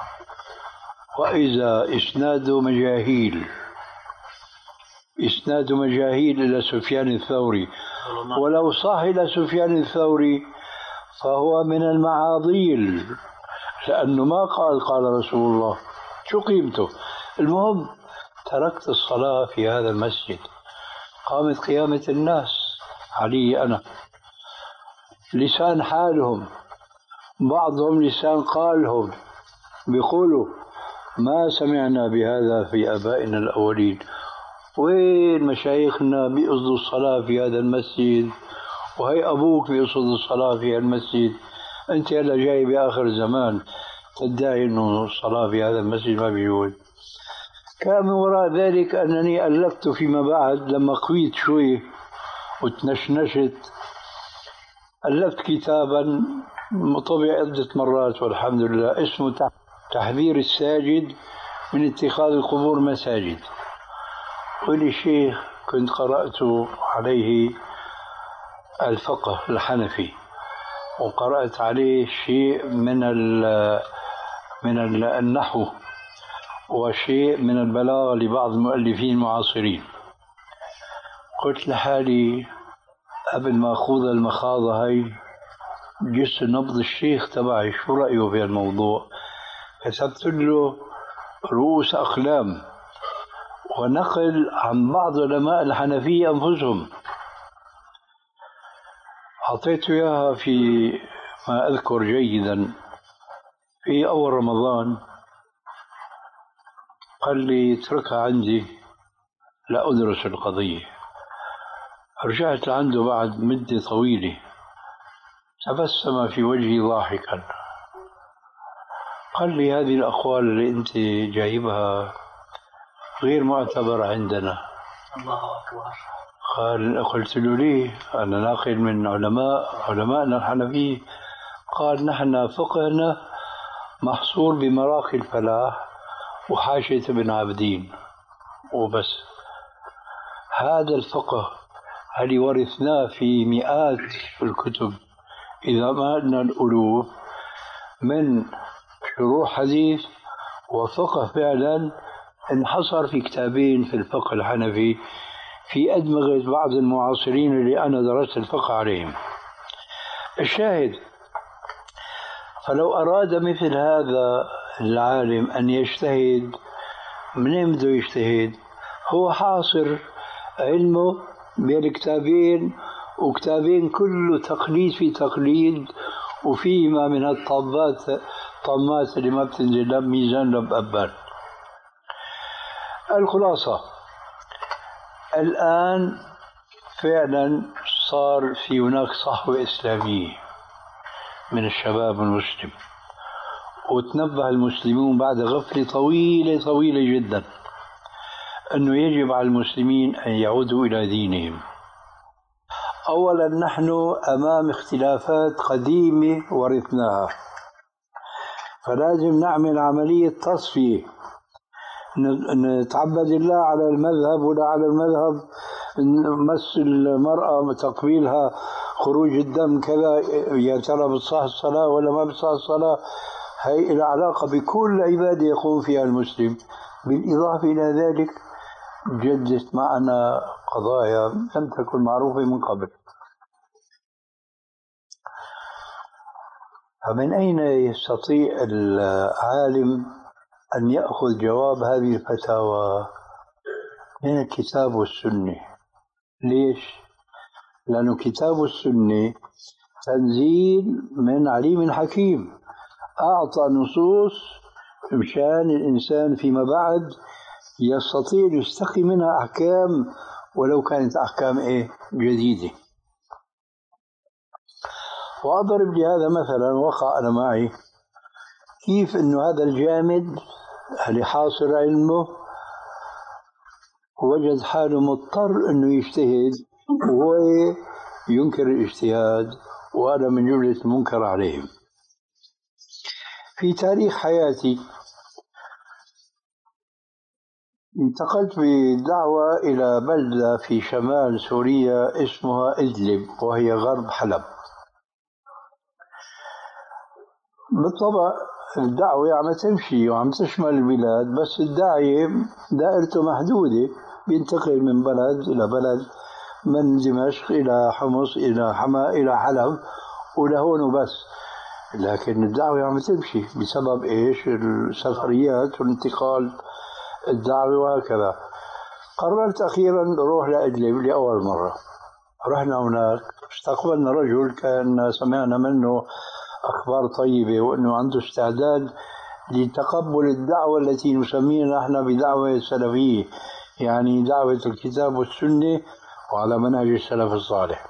وإذا إسناد مجاهيل إسناد مجاهيل إلى سفيان الثوري، ولو صح إلى سفيان الثوري فهو من المعاضيل، لأنه ما قال قال رسول الله، شو قيمته؟ المهم تركت الصلاة في هذا المسجد، قامت قيامة الناس علي أنا، لسان حالهم، بعضهم لسان قالهم، بيقولوا ما سمعنا بهذا في آبائنا الأولين، وين مشايخنا بيقصدوا الصلاة في هذا المسجد؟ وهي أبوك بيقصد الصلاة في المسجد، أنت هلا جاي بآخر الزمان تدعي أنه الصلاة في هذا المسجد ما بيجوز. كان من وراء ذلك أنني ألفت فيما بعد لما قويت شوي وتنشنشت، ألفت كتابا طبع عدة مرات والحمد لله، اسمه تحذير الساجد من اتخاذ القبور مساجد. ولي شيخ كنت قرأت عليه الفقه الحنفي، وقرأت عليه شيء من من النحو وشيء من البلاغة لبعض المؤلفين المعاصرين. قلت لحالي قبل ما أخوض المخاضة هاي جس نبض الشيخ تبعي شو رأيه في الموضوع، كتبت له رؤوس أقلام ونقل عن بعض علماء الحنفية أنفسهم، أعطيته إياها في ما أذكر جيدا في أول رمضان. قال لي اتركها عندي لا أدرس القضية. رجعت عنده بعد مدة طويلة، تبسم في وجهي ضاحكا، قال لي هذه الأقوال اللي أنت جايبها غير معتبرة عندنا. الله أكبر. قال قلت له ليه؟ أنا ناقل من علماء علماءنا الحنفية. قال نحن فقهنا محصور بمراقي الفلاح وحاشية ابن عابدين وبس. هذا الفقه هل ورثناه في مئات الكتب إذا ما أن الألوف من شروح حديث وفقه فعلا انحصر في كتابين في الفقه الحنفي في أدمغة بعض المعاصرين اللي أنا درست الفقه عليهم. الشاهد، فلو أراد مثل هذا العالم أن يجتهد، منين بده يجتهد؟ هو حاصر علمه بين كتابين، وكتابين كله تقليد في تقليد، وفيهما من الطامات طامات اللي ما بتنزل لا بميزان لا بأبان. الخلاصة الآن فعلا صار في هناك صحوة إسلامية من الشباب المسلم، وتنبه المسلمون بعد غفلة طويلة طويلة جدا أنه يجب على المسلمين أن يعودوا إلى دينهم. أولا نحن أمام اختلافات قديمة ورثناها، فلازم نعمل عملية تصفية، نتعبد الله على المذهب ولا على المذهب، مس المرأة تقبيلها خروج الدم كذا، يا ترى بتصح الصلاة ولا ما بتصح الصلاة. هي العلاقة بكل عبادة يقوم فيها المسلم. بالإضافة إلى ذلك جدت معنا قضايا لم تكن معروفة من قبل. فمن أين يستطيع العالم أن يأخذ جواب هذه الفتاوى؟ من الكتاب والسنة. ليش؟ لأن كتاب السنة تنزيل من عليم حكيم، أعطى نصوص مشان الإنسان فيما بعد يستطيع يستقي منها أحكام ولو كانت أحكام إيه جديدة. وأضرب لهذا مثلا وقع أنا معي كيف إنه هذا الجامد اللي حاصر علمه وجد حاله مضطر إنه يجتهد وهو ينكر الاجتهاد، وهذا من جملة المنكر عليهم. في تاريخ حياتي انتقلت بدعوة إلى بلدة في شمال سوريا اسمها إدلب وهي غرب حلب. بالطبع الدعوة عم تمشي وعم تشمل البلاد، بس الداعية دائرته محدودة، بينتقل من بلد إلى بلد، من دمشق إلى حمص إلى حما إلى حلب ولهون وبس. لكن الدعوة عم تمشي بسبب إيش؟ السفريات والانتقال الدعوة وهكذا. قررت أخيرا أروح لإدلب لأول مرة. رحنا هناك، استقبلنا رجل كان سمعنا منه أخبار طيبة وأنه عنده استعداد لتقبل الدعوة التي نسميها نحن بدعوة السلفية، يعني دعوة الكتاب والسنة وعلى منهج السلف الصالح.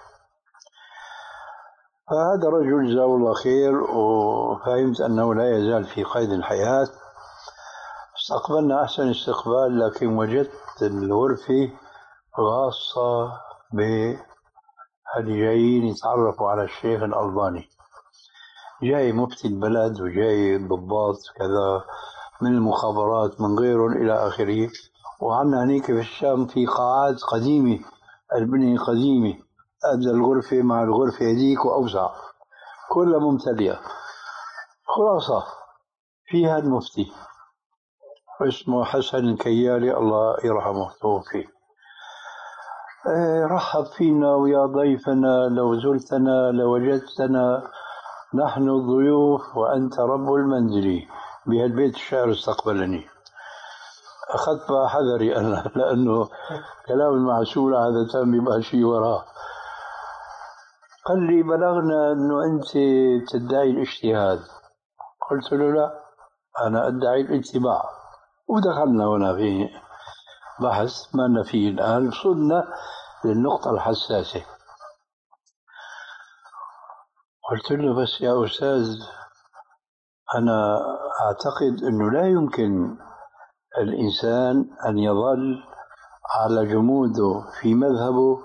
فهذا الرجل جزاه الله خير، وفهمت أنه لا يزال في قيد الحياة. استقبلنا أحسن استقبال، لكن وجدت الغرفة خاصة بهاللي جايين يتعرفوا على الشيخ الألباني. جاي مفتي البلد وجاي ضباط كذا من المخابرات من غيرهم إلى آخره. وعنا هنيك في الشام في قاعات قديمة، البنية قديمة، أبدأ الغرفة مع الغرفة هذيك وأوسع، كلها ممتلئة. خلاصة فيها المفتي اسمه حسن الكيالي الله يرحمه توفي. اه رحب فينا ويا ضيفنا، لو زرتنا لوجدتنا نحن الضيوف وأنت رب المنزل. بهالبيت الشعر استقبلني. أخذت بقى حذري أنا، لأنه كلام المعسول عادة بيبقى شيء وراه. قال لي بلغنا أنه أنت تدعي الاجتهاد. قلت له لا، أنا أدعي الاتباع. ودخلنا هنا في بحث ما فيه الآن، وصلنا للنقطة الحساسة. قلت له بس يا أستاذ، أنا أعتقد أنه لا يمكن الإنسان أن يظل على جموده في مذهبه،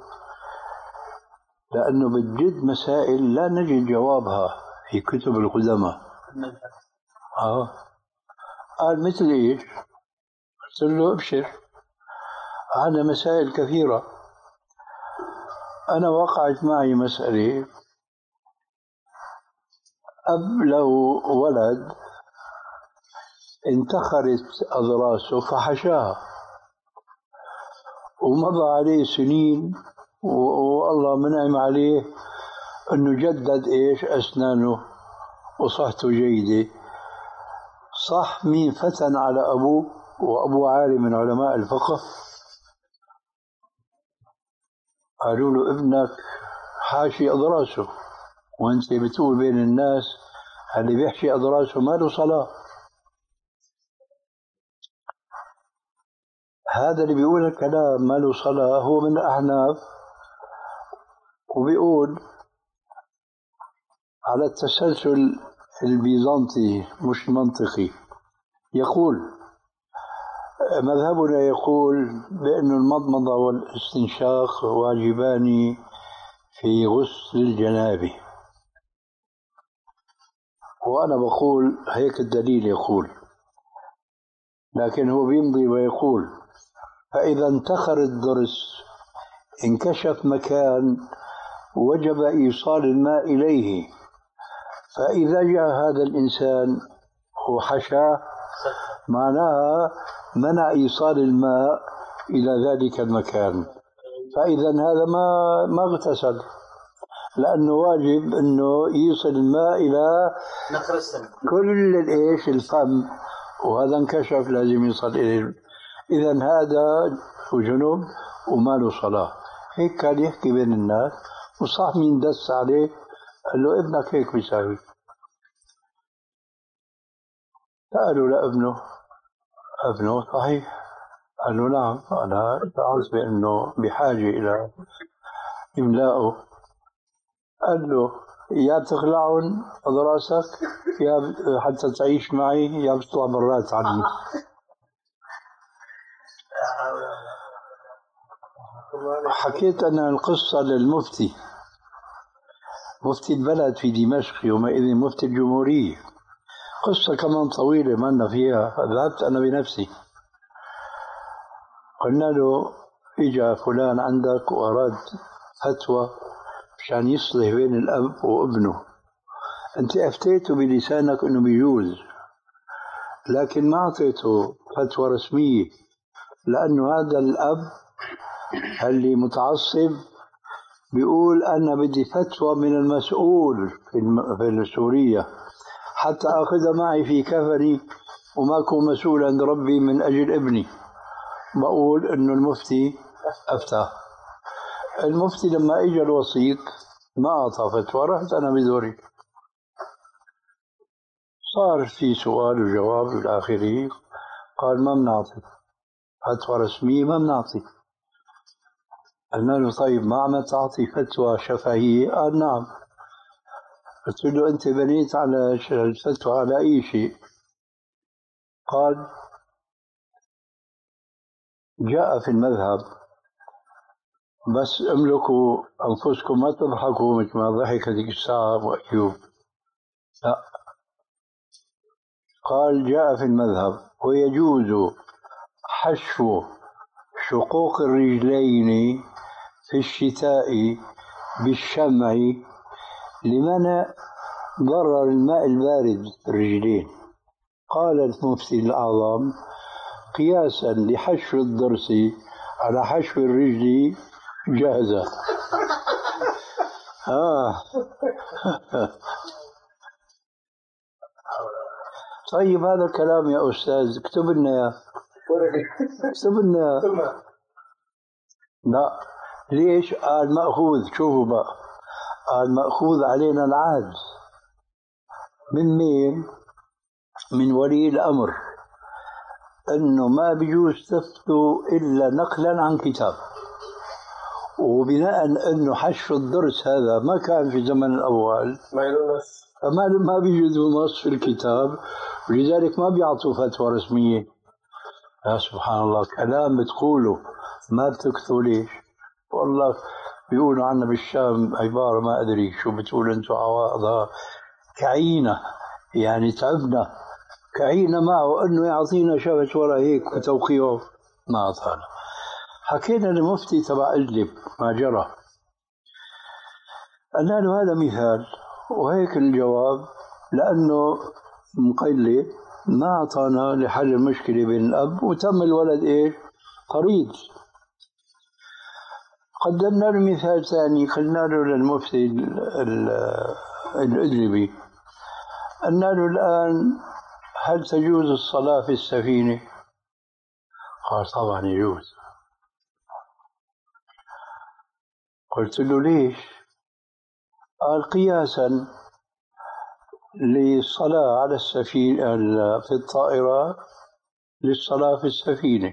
لأنه بتجد مسائل لا نجد جوابها في كتب القدماء. آه. قال مثل إيش؟ قلت له ابشر، عندنا مسائل كثيرة. أنا وقعت معي مسألة، أب له ولد انتخرت أضراسه فحشاها، ومضى عليه سنين والله منعم عليه أنه جدد إيش أسنانه وصحته جيدة. صح مين فتن على أبوه وأبوه عالم من علماء الفقه؟ قالوا له ابنك حاشي أضراسه، وانت بتقول بين الناس اللي بيحشي أضراسه ما له صلاة. هذا اللي بيقول الكلام ما له صلاة هو من الأحناف، وبيقول على التسلسل البيزنطي مش منطقي. يقول مذهبنا يقول بأن المضمضة والاستنشاق واجبان في غسل الجنابة، وأنا بقول هيك الدليل يقول، لكن هو بيمضي ويقول فإذا انتخر الضرس انكشف مكان وجب إيصال الماء إليه، فإذا جاء هذا الإنسان وحشاه معناها منع إيصال الماء إلى ذلك المكان، فإذا هذا ما ما اغتسل، لأنه واجب أنه يوصل الماء إلى كل الإيش الفم، وهذا انكشف لازم يصل إليه. إذا هذا جنوب وما له صلاة. هيك كان يحكي بين الناس، وصح مين دس عليه قال له ابنك هيك بيساوي. سألوا لابنه، ابنه صحيح؟ قال له نعم، أنا أعرف بأنه بحاجة إلى إملائه. قال له يا بتخلعهم على راسك يا حتى تعيش معي يا بتطلع برات عني. حكيت أنا القصة للمفتي، مفتي البلد في دمشق يومئذ، مفتي الجمهورية. قصة كمان طويلة ما لنا فيها. ذهبت أنا بنفسي، قلنا له إجا فلان عندك وأراد فتوى مشان يصلح بين الأب وابنه، أنت أفتيته بلسانك أنه بيجوز، لكن ما أعطيته فتوى رسمية، لأنه هذا الأب اللي متعصب بيقول أنا بدي فتوى من المسؤول في سوريا حتى أخذها معي في كفني وما أكون مسؤول عند ربي من أجل ابني. بقول إنه المفتي أفتى. المفتي لما إجا الوسيط ما أعطى فتوى، رحت أنا بدوري، صار في سؤال وجواب إلى آخره. قال ما بنعطي فتوى رسمية، ما بنعطي. قلنا له طيب ما عم تعطي فتوى شفهية؟ قال نعم. قلت له أنت بنيت على الفتوى على أي شيء؟ قال جاء في المذهب، بس املكوا أنفسكم ما تضحكوا مثل ما ضحك هذيك الساعة وأيوب. لا، قال جاء في المذهب ويجوز حشو شقوق الرجلين في الشتاء بالشمع لمنع ضرر الماء البارد في الرجلين. قال المفتي الأعظم قياسا لحشو الضرس على حشو الرجل جاهزة. آه. طيب هذا الكلام يا أستاذ اكتب لنا، اكتب لنا. لا، ليش؟ قال مأخوذ، شوفوا بقى، قال مأخوذ علينا العهد. من مين؟ من ولي الأمر، أنه ما بيجوز تفتوا إلا نقلا عن كتاب. وبناء أنه حشو الضرس هذا ما كان في زمن الأول، فما ما بيجوز نص في الكتاب، ولذلك ما بيعطوا فتوى رسمية. يا سبحان الله، كلام بتقوله ما بتكتبوا. ليش؟ والله بيقولوا عنا بالشام عبارة ما أدري شو بتقول أنتوا، عواضها كعينة، يعني تعبنا كعينة معه أنه يعطينا شبت ولا هيك وتوقيعه، ما أعطانا. حكينا للمفتي تبع إدلب ما جرى، قلنا له هذا مثال وهيك الجواب، لأنه مقلب ما أعطانا لحل المشكلة بين الأب، وتم الولد إيش؟ طريد. قدمنا له مثال ثاني، قلنا له للمفتي الإدلبي، قلنا له الآن هل تجوز الصلاة في السفينة؟ قال طبعا يجوز. قلت له ليش؟ قال قياسا للصلاة على السفينة في الطائرة للصلاة في السفينة.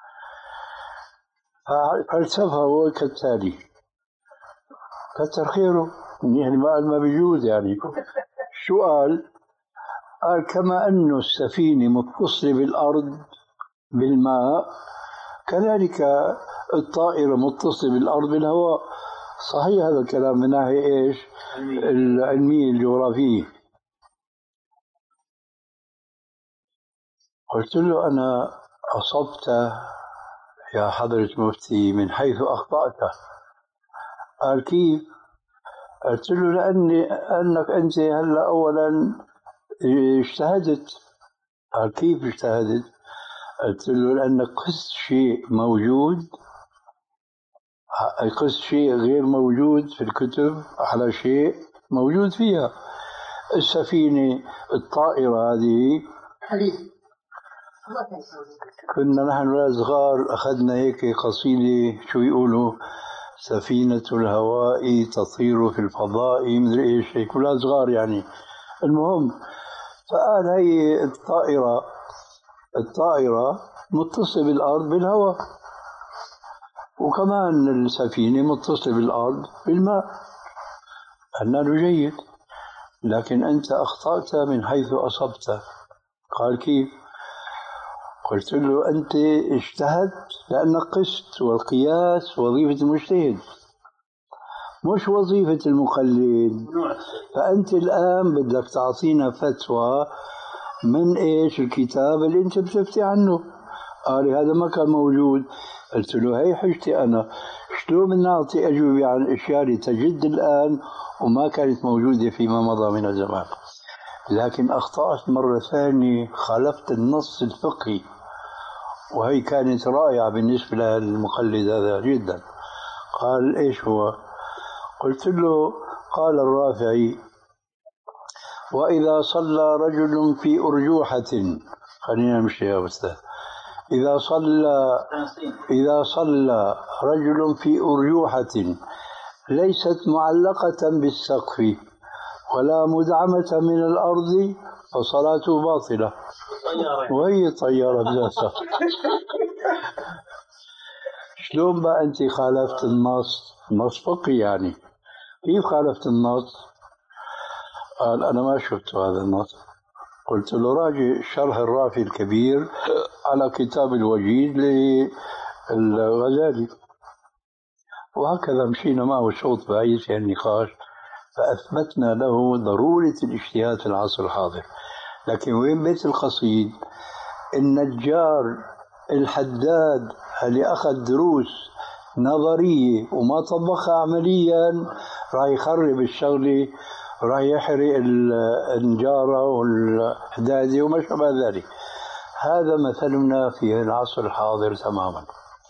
فلسفة هو كالتالي، كتر خيره، يعني ما ما بيجوز. يعني شو قال؟ قال كما أن السفينة متصلة بالأرض بالماء، كذلك الطائرة متصلة بالأرض بالهواء. صحيح هذا الكلام من ناحية إيش؟ العلمية الجغرافية. قلت له أنا أصبت يا حضرة المفتي من حيث أخطأت. قال كيف؟ قلت له لأني أنك أنت هلا أولا اجتهدت. قال كيف اجتهدت؟ قلت له لأنك قست شيء موجود، قست شيء غير موجود في الكتب على شيء موجود فيها. السفينة الطائرة هذه كنا نحن صغار أخذنا هيك قصيدة شو يقولوا سفينة الهواء تطير في الفضاء مدري إيش، هيك كلها صغار يعني. المهم فقال هي الطائرة الطائرة متصلة بالأرض بالهواء، وكمان السفينة متصلة بالأرض بالماء. قلنا له جيد، لكن أنت أخطأت من حيث أصبت. قال كيف؟ قلت له أنت اجتهدت لأنك قست، والقياس وظيفة المجتهد مش وظيفة المقلد. فأنت الآن بدك تعطينا فتوى من إيش الكتاب اللي أنت بتفتي عنه. قال هذا ما كان موجود. قلت له هي حجتي أنا، شلون بدنا نعطي أجوبة عن الأشياء اللي تجد الآن وما كانت موجودة فيما مضى من الزمان. لكن أخطأت مرة ثانية، خالفت النص الفقهي، وهي كانت رائعة بالنسبة للمقلد هذا جدا. قال إيش هو؟ قلت له قال الرافعي وإذا صلى رجل في أرجوحة، خلينا نمشي يا أستاذ، إذا صلى إذا صلى رجل في أرجوحة ليست معلقة بالسقف ولا مدعمة من الأرض فصلاته باطلة. وهي طيارة بذاتها. شلون بقى أنت خالفت النص؟ نص فقهي يعني، كيف خالفت النص؟ قال أنا ما شفت هذا النص. قلت له راجع شرح الرافي الكبير على كتاب الوجيز للغزالي. وهكذا مشينا معه شوط بعيد في النقاش، فأثبتنا له ضرورة الاجتهاد في العصر الحاضر. لكن وين بيت القصيد؟ النجار الحداد اللي أخذ دروس نظرية وما طبقها عمليا راح يخرب الشغلة، راح يحرق النجارة والحدادة وما شابه ذلك. هذا مثلنا في العصر الحاضر تماما.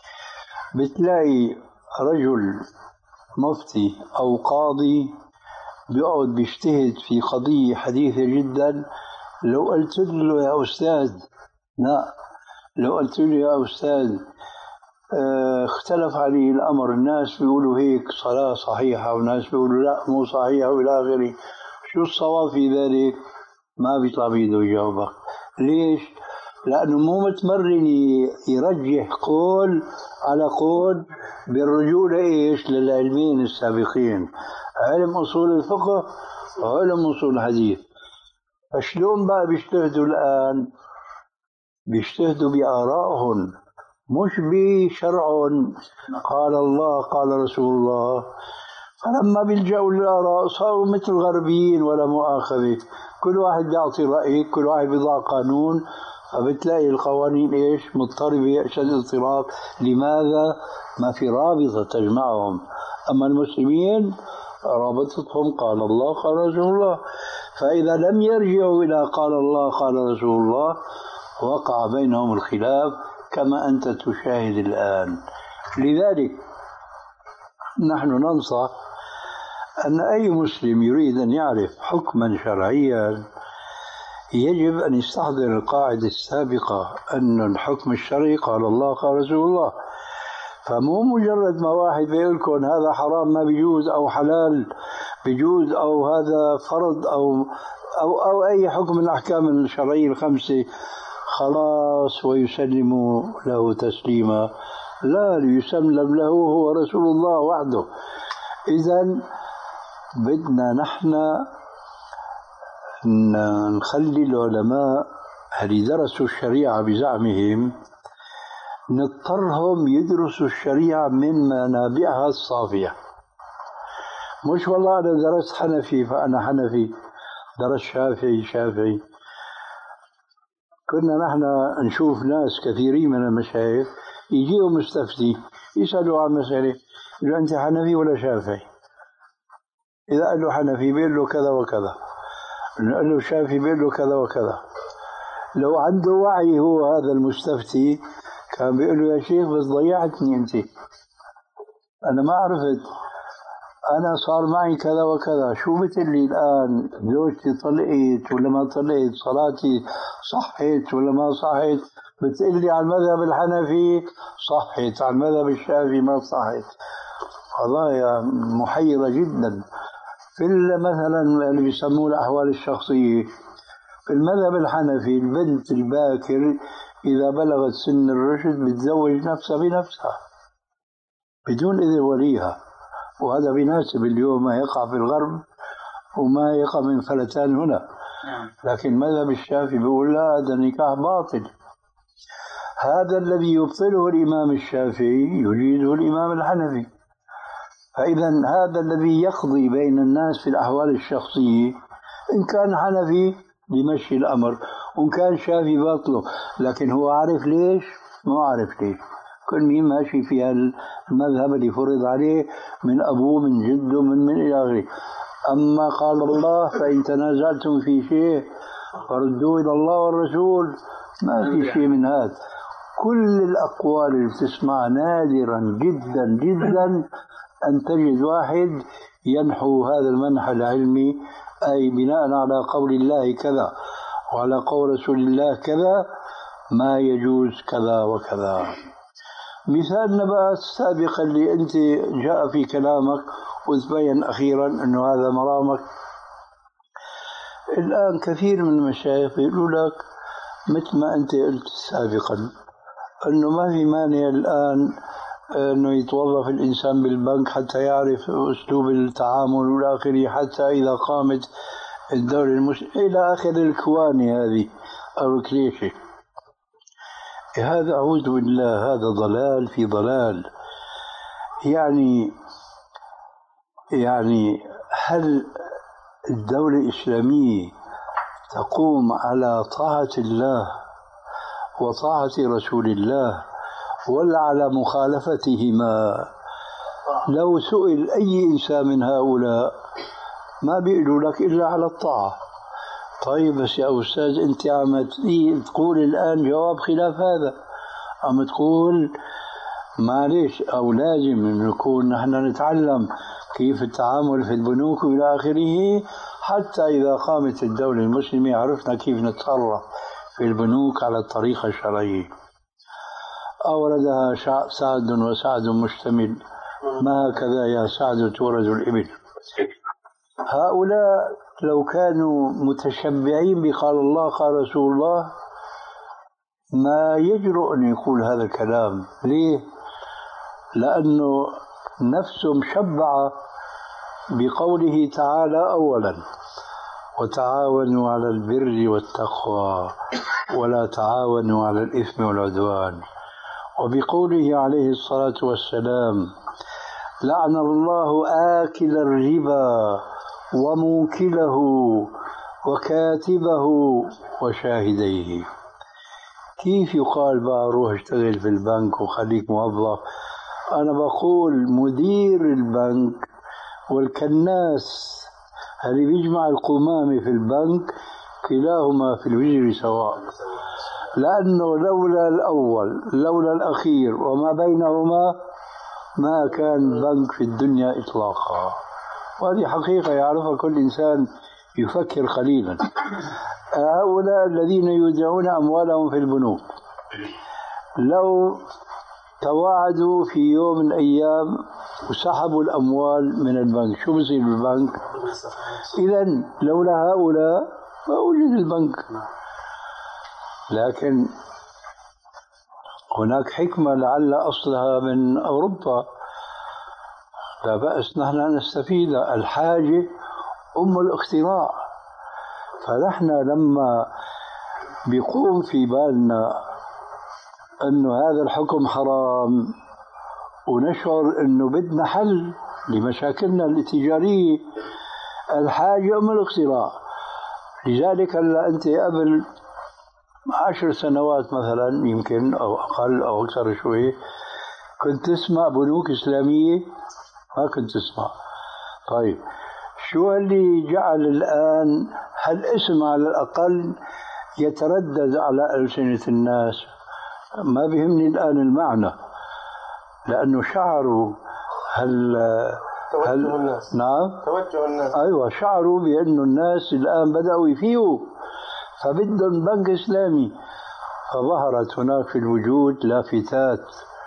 بتلاقي رجل مفتي أو قاضي بيقعد بيجتهد في قضية حديثة جدا، لو قلت له يا أستاذ لا لو قلت له يا أستاذ اه اختلف عليه الأمر، الناس بيقولوا هيك صلاة صحيحة وناس بيقولوا لا مو صحيحة وإلى آخره، شو الصواب في ذلك؟ ما بيطلع بيده يجاوبك. ليش؟ لأنه مو متمرن يرجح قول على قول بالرجوع لإيش؟ للعلمين السابقين، علم أصول الفقه وعلم أصول الحديث. فشلون بقى بيجتهدوا الآن؟ بيجتهدوا بآرائهم مش بشرع قال الله قال رسول الله. فلما بيلجأوا للآراء صاروا مثل الغربيين ولا مؤاخذة، كل واحد بيعطي رأي، كل واحد بيضع قانون، فبتلاقي القوانين إيش؟ مضطربة أشد اضطراب. لماذا؟ ما في رابطة تجمعهم. أما المسلمين رابطتهم قال الله قال رسول الله. فإذا لم يرجعوا إلى قال الله قال رسول الله وقع بينهم الخلاف كما أنت تشاهد الآن. لذلك نحن ننصح أن أي مسلم يريد أن يعرف حكما شرعيا يجب أن يستحضر القاعدة السابقة أن الحكم الشرعي قال الله قال رسول الله. فمو مجرد ما واحد بيقولكم هذا حرام ما بيجوز أو حلال بيجوز أو هذا فرض أو أو أو أي حكم من الأحكام الشرعية الخمسة خلاص ويسلم له تسليما. لا، ليسلم له هو رسول الله وحده. إذن بدنا نحن نخلي العلماء اللي درسوا الشريعة بزعمهم نضطرهم يدرسوا الشريعة من منابعها الصافية. مش والله أنا درست حنفي فأنا حنفي، درست شافعي شافعي. كنا نحن نشوف ناس كثيرين من المشايخ يجيهم مستفتي يسألوا عن مسألة، يقول أنت حنفي ولا شافعي؟ إذا قال له حنفي بيقول له كذا وكذا، قال له شافعي بيقول له كذا وكذا. لو عنده وعي هو هذا المستفتي كان بيقول له يا شيخ بس ضيعتني أنت، أنا ما عرفت، أنا صار معي كذا وكذا. شو بتقول لي الآن زوجتي طلقت ولا ما طلقت، صلاتي صحت ولا ما صحت؟ بتقول لي على المذهب الحنفي صحت، على المذهب الشافعي ما صحت. قضايا محيرة جدا. في مثلا اللي بيسموه الأحوال الشخصية، في المذهب الحنفي البنت الباكر إذا بلغت سن الرشد بتزوج نفسها بنفسها بدون إذن وليها، وهذا بيناسب اليوم ما يقع في الغرب وما يقع من فلتان هنا. لكن مذهب الشافعي بيقول لا، هذا نكاح باطل. هذا الذي يبطله الإمام الشافعي يريده الإمام الحنفي. فإذا هذا الذي يقضي بين الناس في الأحوال الشخصية إن كان حنفي بمشي الأمر وإن كان شافعي باطله، لكن هو عارف ليش؟ ما عارف ليش. كل مين ماشي في المذهب اللي فرض عليه من أبوه من جده من من إلى آخره. أما قال الله فإن تنازعتم في شيء فردوه إلى الله والرسول، ما في شيء من هذا. كل الأقوال اللي تسمع نادرا جدا جدا أن تجد واحد ينحو هذا المنح العلمي، أي بناء على قول الله كذا وعلى قول رسول الله كذا ما يجوز كذا وكذا. مثال نبات سابقا اللي أنت جاء في كلامك وتبين أخيرا أنه هذا مرامك. الآن كثير من المشايخ يقولوا لك مثل ما أنت قلت سابقا أنه ما في مانع الآن أنه يتوظف الإنسان بالبنك حتى يعرف أسلوب التعامل والآخري، حتى إذا قامت الدولة المسلمة إلى آخر الكواني هذه أو الكليشة. هذا أعوذ بالله هذا ضلال في ضلال. يعني يعني هل الدولة الإسلامية تقوم على طاعة الله وطاعة رسول الله ولا على مخالفتهما؟ لو سئل أي إنسان من هؤلاء ما بيقولوا لك إلا على الطاعة. طيب بس يا أستاذ أنت عم تقول الآن جواب خلاف هذا، عم تقول معليش أو لازم نكون نحن نتعلم كيف التعامل في البنوك وإلى آخره، حتى إذا قامت الدولة المسلمة عرفنا كيف نتصرف في البنوك على الطريقة الشرعية. أوردها سعد وسعد مشتمل، ما هكذا يا سعد تورد الإبل. هؤلاء لو كانوا متشبعين بقال الله قال رسول الله ما يجرؤ أن يقول هذا الكلام. ليه؟ لأنه نفسه مشبعة بقوله تعالى أولا وتعاونوا على البر والتقوى ولا تعاونوا على الإثم والعدوان، وبقوله عليه الصلاة والسلام لعن الله آكل الربا وموكله وكاتبه وشاهديه. كيف يقال بقى روح اشتغل في البنك وخليك موظف؟ أنا بقول مدير البنك والكناس اللي بيجمع القمامة في البنك كلاهما في الوجر سواء، لأنه لولا الأول لولا الأخير وما بينهما ما كان بنك في الدنيا إطلاقا. وهذه حقيقة يعرفها كل إنسان يفكر قليلا. هؤلاء الذين يودعون أموالهم في البنوك لو تواعدوا في يوم من الأيام وسحبوا الأموال من البنك شو بصير بالبنك؟ إذن لولا هؤلاء ما وجد البنك. لكن هناك حكمة لعل أصلها من أوروبا، لا بأس نحن نستفيد. الحاجة أم الاختراع. فنحن لما بيقوم في بالنا أنه هذا الحكم حرام ونشعر أنه بدنا حل لمشاكلنا التجارية، الحاجة أم الاختراع. لذلك هلا أنت قبل عشر سنوات مثلا يمكن أو أقل أو أكثر شوي كنت تسمع بنوك إسلامية؟ ما كنت تسمع. طيب شو اللي جعل الآن هالاسم على الأقل يتردد على ألسنة الناس؟ ما بيهمني الآن المعنى، لأنه شعروا هل توجه هل الناس. نعم توجه الناس. أيوة شعروا بأنه الناس الآن بدأوا يفيقوا فبدهم بنك إسلامي. فظهرت هناك في الوجود لافتات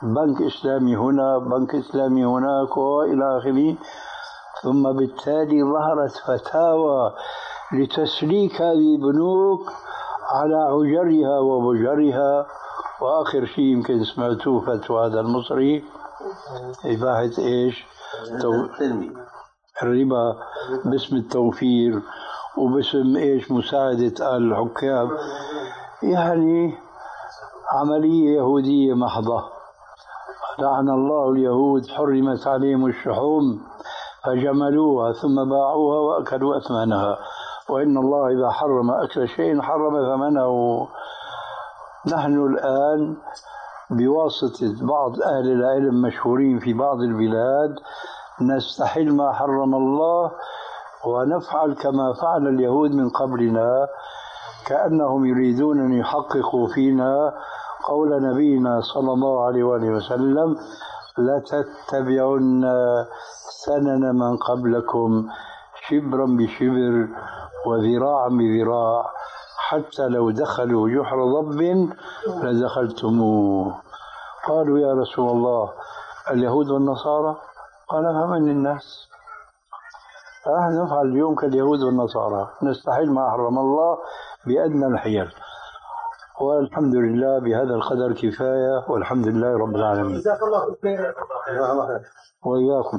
بنك إسلامي هنا بنك إسلامي هناك وإلى آخره. ثم بالتالي ظهرت فتاوى لتسليك هذه البنوك على عجرها وبجرها. وآخر شيء يمكن سمعتوه فتوى هذا المصري إباحة إيش؟ تو... الربا باسم التوفير وباسم إيش؟ مساعدة الحكام. يعني عملية يهودية محضة. لعن الله اليهود حرمت عليهم الشحوم فجملوها ثم باعوها وأكلوا أثمانها، وإن الله إذا حرم أكل شيء حرم ثمنه. نحن الآن بواسطة بعض أهل العلم مشهورين في بعض البلاد نستحل ما حرم الله ونفعل كما فعل اليهود من قبلنا، كأنهم يريدون أن يحققوا فينا قول نبينا صلى الله عليه وآله وسلم: لتتبعن سنن من قبلكم شبرا بشبر وذراعا بذراع حتى لو دخلوا جحر ضب لدخلتموه. قالوا: يا رسول الله اليهود والنصارى؟ قال: فمن الناس؟ نحن نفعل اليوم كاليهود والنصارى، نستحل ما حرم الله بأدنى الحيل. والحمد لله بهذا القدر كفاية، والحمد لله رب العالمين. جزاك الله خير. وإياكم.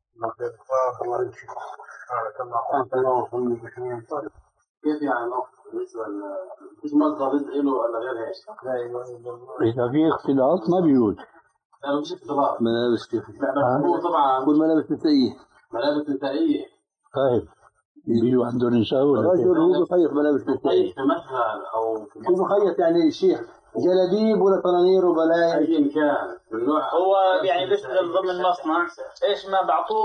كيف يعني بالنسبة مش مصدر رزق له ولا غير هيك؟ إذا في اختلاط ما بيجوز. لا مش اختلاط. ملابس كيف؟ هو طبعا كل ملابس نسائية. ملابس نسائية. طيب بيجوا عنده نساء ولا الرجل هو بخيط ملابس نسائية. مثلا أو شو بخيط يعني الشيخ؟ جلابيب ولا طنانير وبلايا؟ أي كان من نوع هو يعني بيشتغل ضمن مصنع ايش ما بعطوه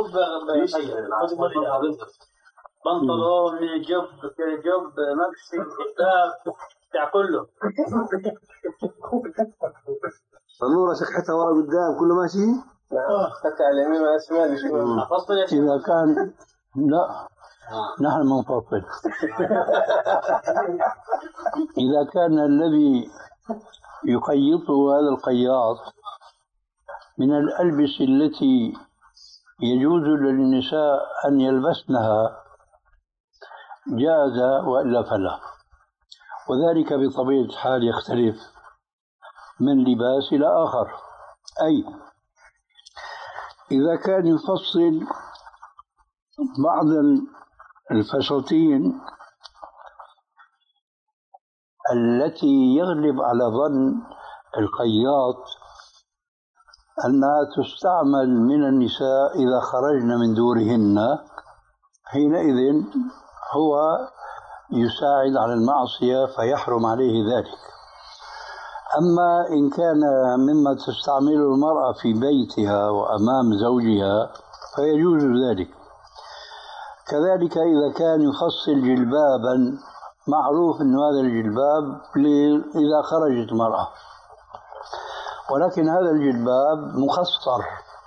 بنطلون جب جب مكسي كتاب بتاع كله. النورة شكحتها ورا قدام كله ماشي؟ حتى على اليمين والشمال شو إذا كان لا نحن منفصل. إذا كان الذي يقيضه هذا القياط من الألبسة التي يجوز للنساء أن يلبسنها جاز، وإلا فلا. وذلك بطبيعة الحال يختلف من لباس إلى آخر. أي إذا كان يفصل بعض الفساتين التي يغلب على ظن الخياط أنها تستعمل من النساء إذا خرجن من دورهن، حينئذ هو يساعد على المعصية فيحرم عليه ذلك. أما إن كان مما تستعمله المرأة في بيتها وأمام زوجها فيجوز ذلك. كذلك إذا كان يفصل جلبابا معروف أن هذا الجلباب إذا خرجت المرأة، ولكن هذا الجلباب مخصر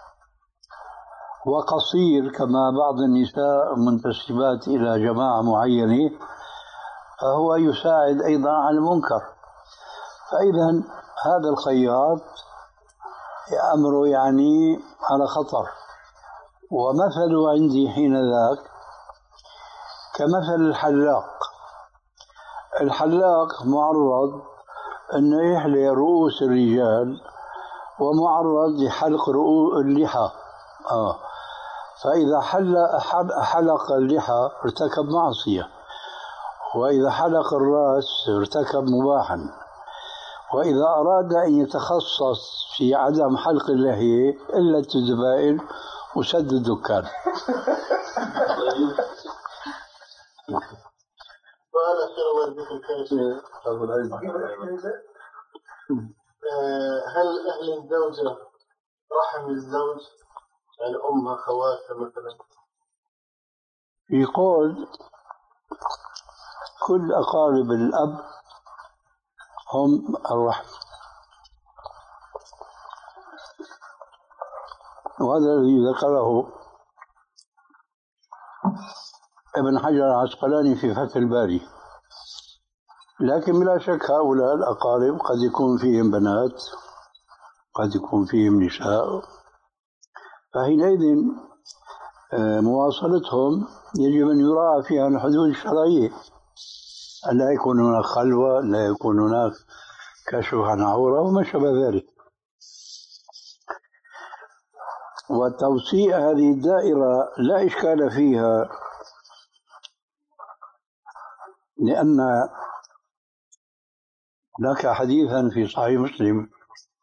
وقصير كما بعض النساء منتسبات إلى جماعة معينة، فهو يساعد أيضا على المنكر. فإذا هذا الخياط أمره يعني على خطر. ومثله عندي حين ذاك كمثل الحلاق. الحلاق معرض أنه يحلي رؤوس الرجال ومعرض لحلق رؤوس اللحى. آه. فإذا حل حلق اللحى ارتكب معصية، وإذا حلق الرأس ارتكب مباحا، وإذا أراد أن يتخصص في عدم حلق اللحية إلا الزبائن وسد الدكان. هل أهل الزوجة رحم الزوج يعني أمها خواتها مثلا؟ يقول كل أقارب الأب هم الرحم، وهذا الذي ذكره ابن حجر العسقلاني في فتح الباري. لكن بلا شك هؤلاء الأقارب قد يكون فيهم بنات قد يكون فيهم نساء، فحينئذ مواصلتهم يجب أن يراعى فيها الحدود الشرعية، لا يكون هناك خلوة، لا يكون هناك كشف عن عورة وما شابه ذلك. وتوسيع هذه الدائرة لا إشكال فيها، لأن هناك حديثا في صحيح مسلم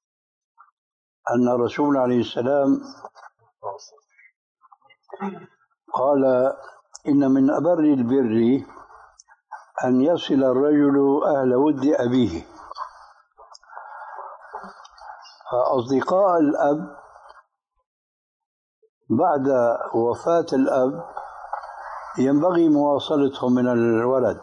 أن الرسول عليه السلام قال: إن من أبر البر أن يصل الرجل أهل ود أبيه. فأصدقاء الأب بعد وفاة الأب ينبغي مواصلتهم من الولد،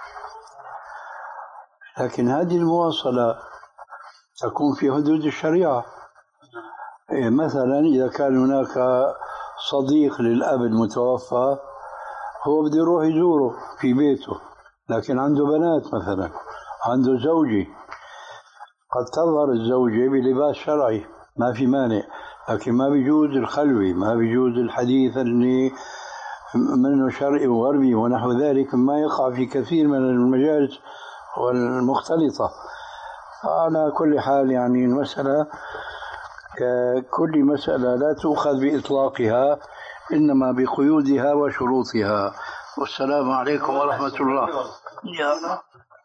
لكن هذه المواصلة تكون في حدود الشريعة. مثلا إذا كان هناك صديق للأب المتوفى هو بده يروح يزوره في بيته، لكن عنده بنات مثلا، عنده زوجة، قد تظهر الزوجة بلباس شرعي ما في مانع، لكن ما بيجوز الخلوة، ما بيجوز الحديث اللي منه شرعي وغربي ونحو ذلك، ما يقع في كثير من المجالس والمختلطة. على كل حال يعني المسألة ككل مسألة لا تؤخذ بإطلاقها، إنما بقيودها وشروطها. والسلام عليكم ورحمة الله. يا الله.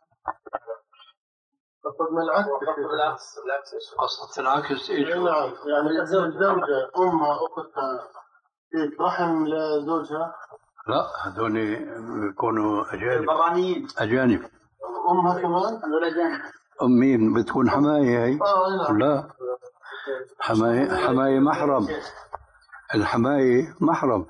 قصدنا العكس. بالعكس بالعكس قصة العكس إيش؟ نعم، يعني الزوجة أمها أختها هيك رحم لزوجها؟ لا، هذول بيكونوا أجانب. برانيين. أجانب. أمها كمان؟ هذول أجانب. أم مين بتكون حماية هي؟ آه نعم. لا، حماية حماية محرم. الحماية محرم.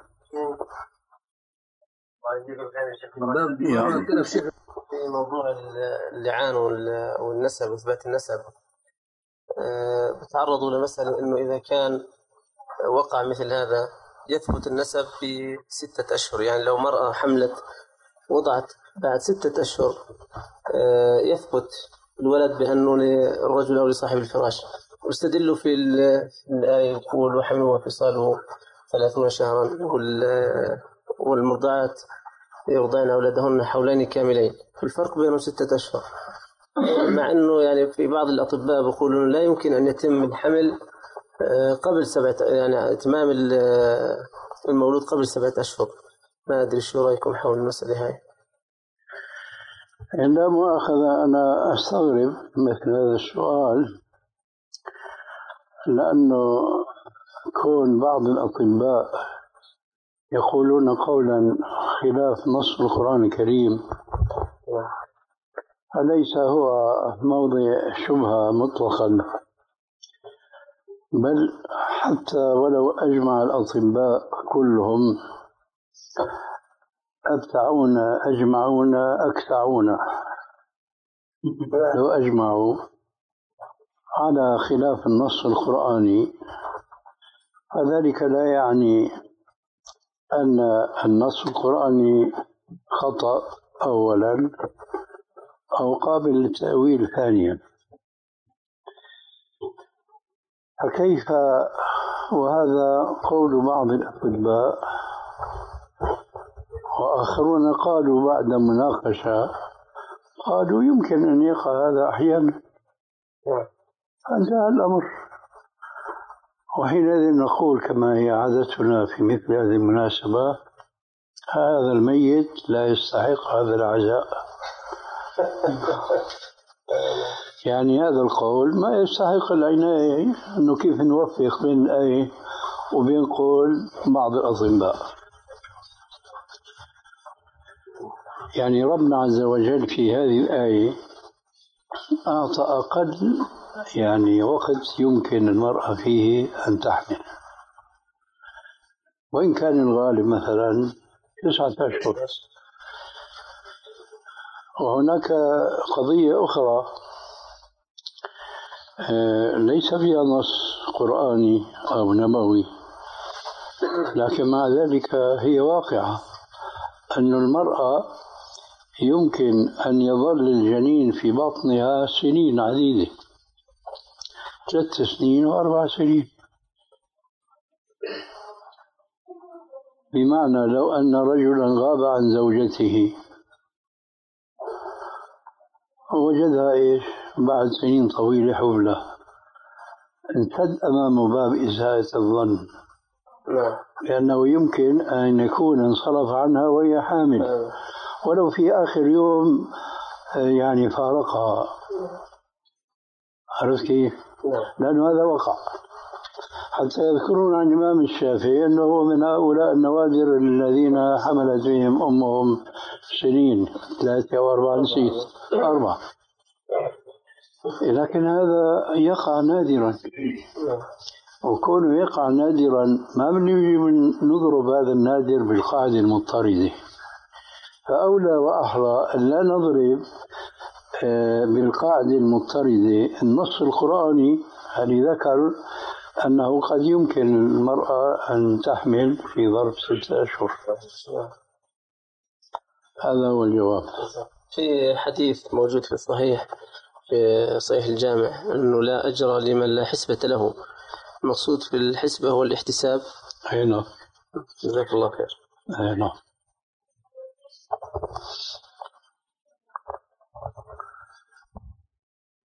في موضوع اللعان والنسب وإثبات النسب، بتعرضوا لمسألة إنه إذا كان وقع مثل هذا يثبت النسب في ستة أشهر. يعني لو مرأة حملت وضعت بعد ستة أشهر يثبت الولد بأنه للرجل أو لصاحب الفراش، واستدلوا في الآية يقول: وحمله وفصاله ثلاثون شهرا والمرضعات يرضعن أولادهن حولين كاملين، الفرق بينهم ستة أشهر. مع أنه يعني في بعض الأطباء بيقولون لا يمكن أن يتم الحمل قبل سبعة، يعني إتمام المولود قبل سبعة أشهر. ما أدري شو رأيكم حول المسألة هاي؟ لا مؤاخذة، أنا أستغرب مثل هذا السؤال، لأنه كون بعض الأطباء يقولون قولا خلاف نص القرآن الكريم فليس هو موضع شبهة مطلقا، بل حتى ولو أجمع الأطباء كلهم أبتعون أجمعون أكتعون، لو أجمعوا على خلاف النص القرآني فذلك لا يعني أن النص القرآني خطأ أولا أو قابل للتأويل ثانيا. فكيف وهذا قول بعض الأطباء، وآخرون قالوا بعد مناقشة قالوا يمكن أن يقع هذا أحيانا، فانتهى الأمر. وحينئذ نقول كما هي عادتنا في مثل هذه المناسبة: هذا الميت لا يستحق هذا العزاء. يعني هذا القول ما يستحق العناية، أنه كيف نوفق بين الآية وبين قول بعض الأطباء. يعني ربنا عز وجل في هذه الآية أعطى أقل يعني وقت يمكن المرأة فيه أن تحمل، وإن كان الغالب مثلا تسعة أشهر. وهناك قضية أخرى ليس فيها نص قرآني أو نبوي، لكن مع ذلك هي واقعة، أن المرأة يمكن أن يظل الجنين في بطنها سنين عديدة، ثلاث سنين وأربع سنين. بمعنى لو أن رجلا غاب عن زوجته ووجدها إيش بعد سنين طويلة حبلى، انسد أمامه باب إساءة الظن، لأنه يمكن أن يكون انصرف عنها وهي حامل ولو في آخر يوم يعني فارقها. عرفت كيف؟ لأنه هذا وقع. حتى يذكرون عن الإمام الشافعي أنه هو من هؤلاء النوادر الذين حملت بهم أمهم سنين، ثلاثة أو أربعة، نسيت أربعة، لكن هذا يقع نادرا. وكونه يقع نادرا ما بنجي نضرب هذا النادر بالقاعدة المضطردة، فأولى وأحرى أن لا نضرب بالقاعدة المضطردة. النص القرآني هل ذكر أنه قد يمكن المرأة أن تحمل في ظرف ستة أشهر. هذا هو الجواب. في حديث موجود في الصحيح في صحيح الجامع أنه لا أجر لمن لا حسبة له. المقصود في الحسبة هو الاحتساب. أي نعم. جزاك الله خير. أي نعم.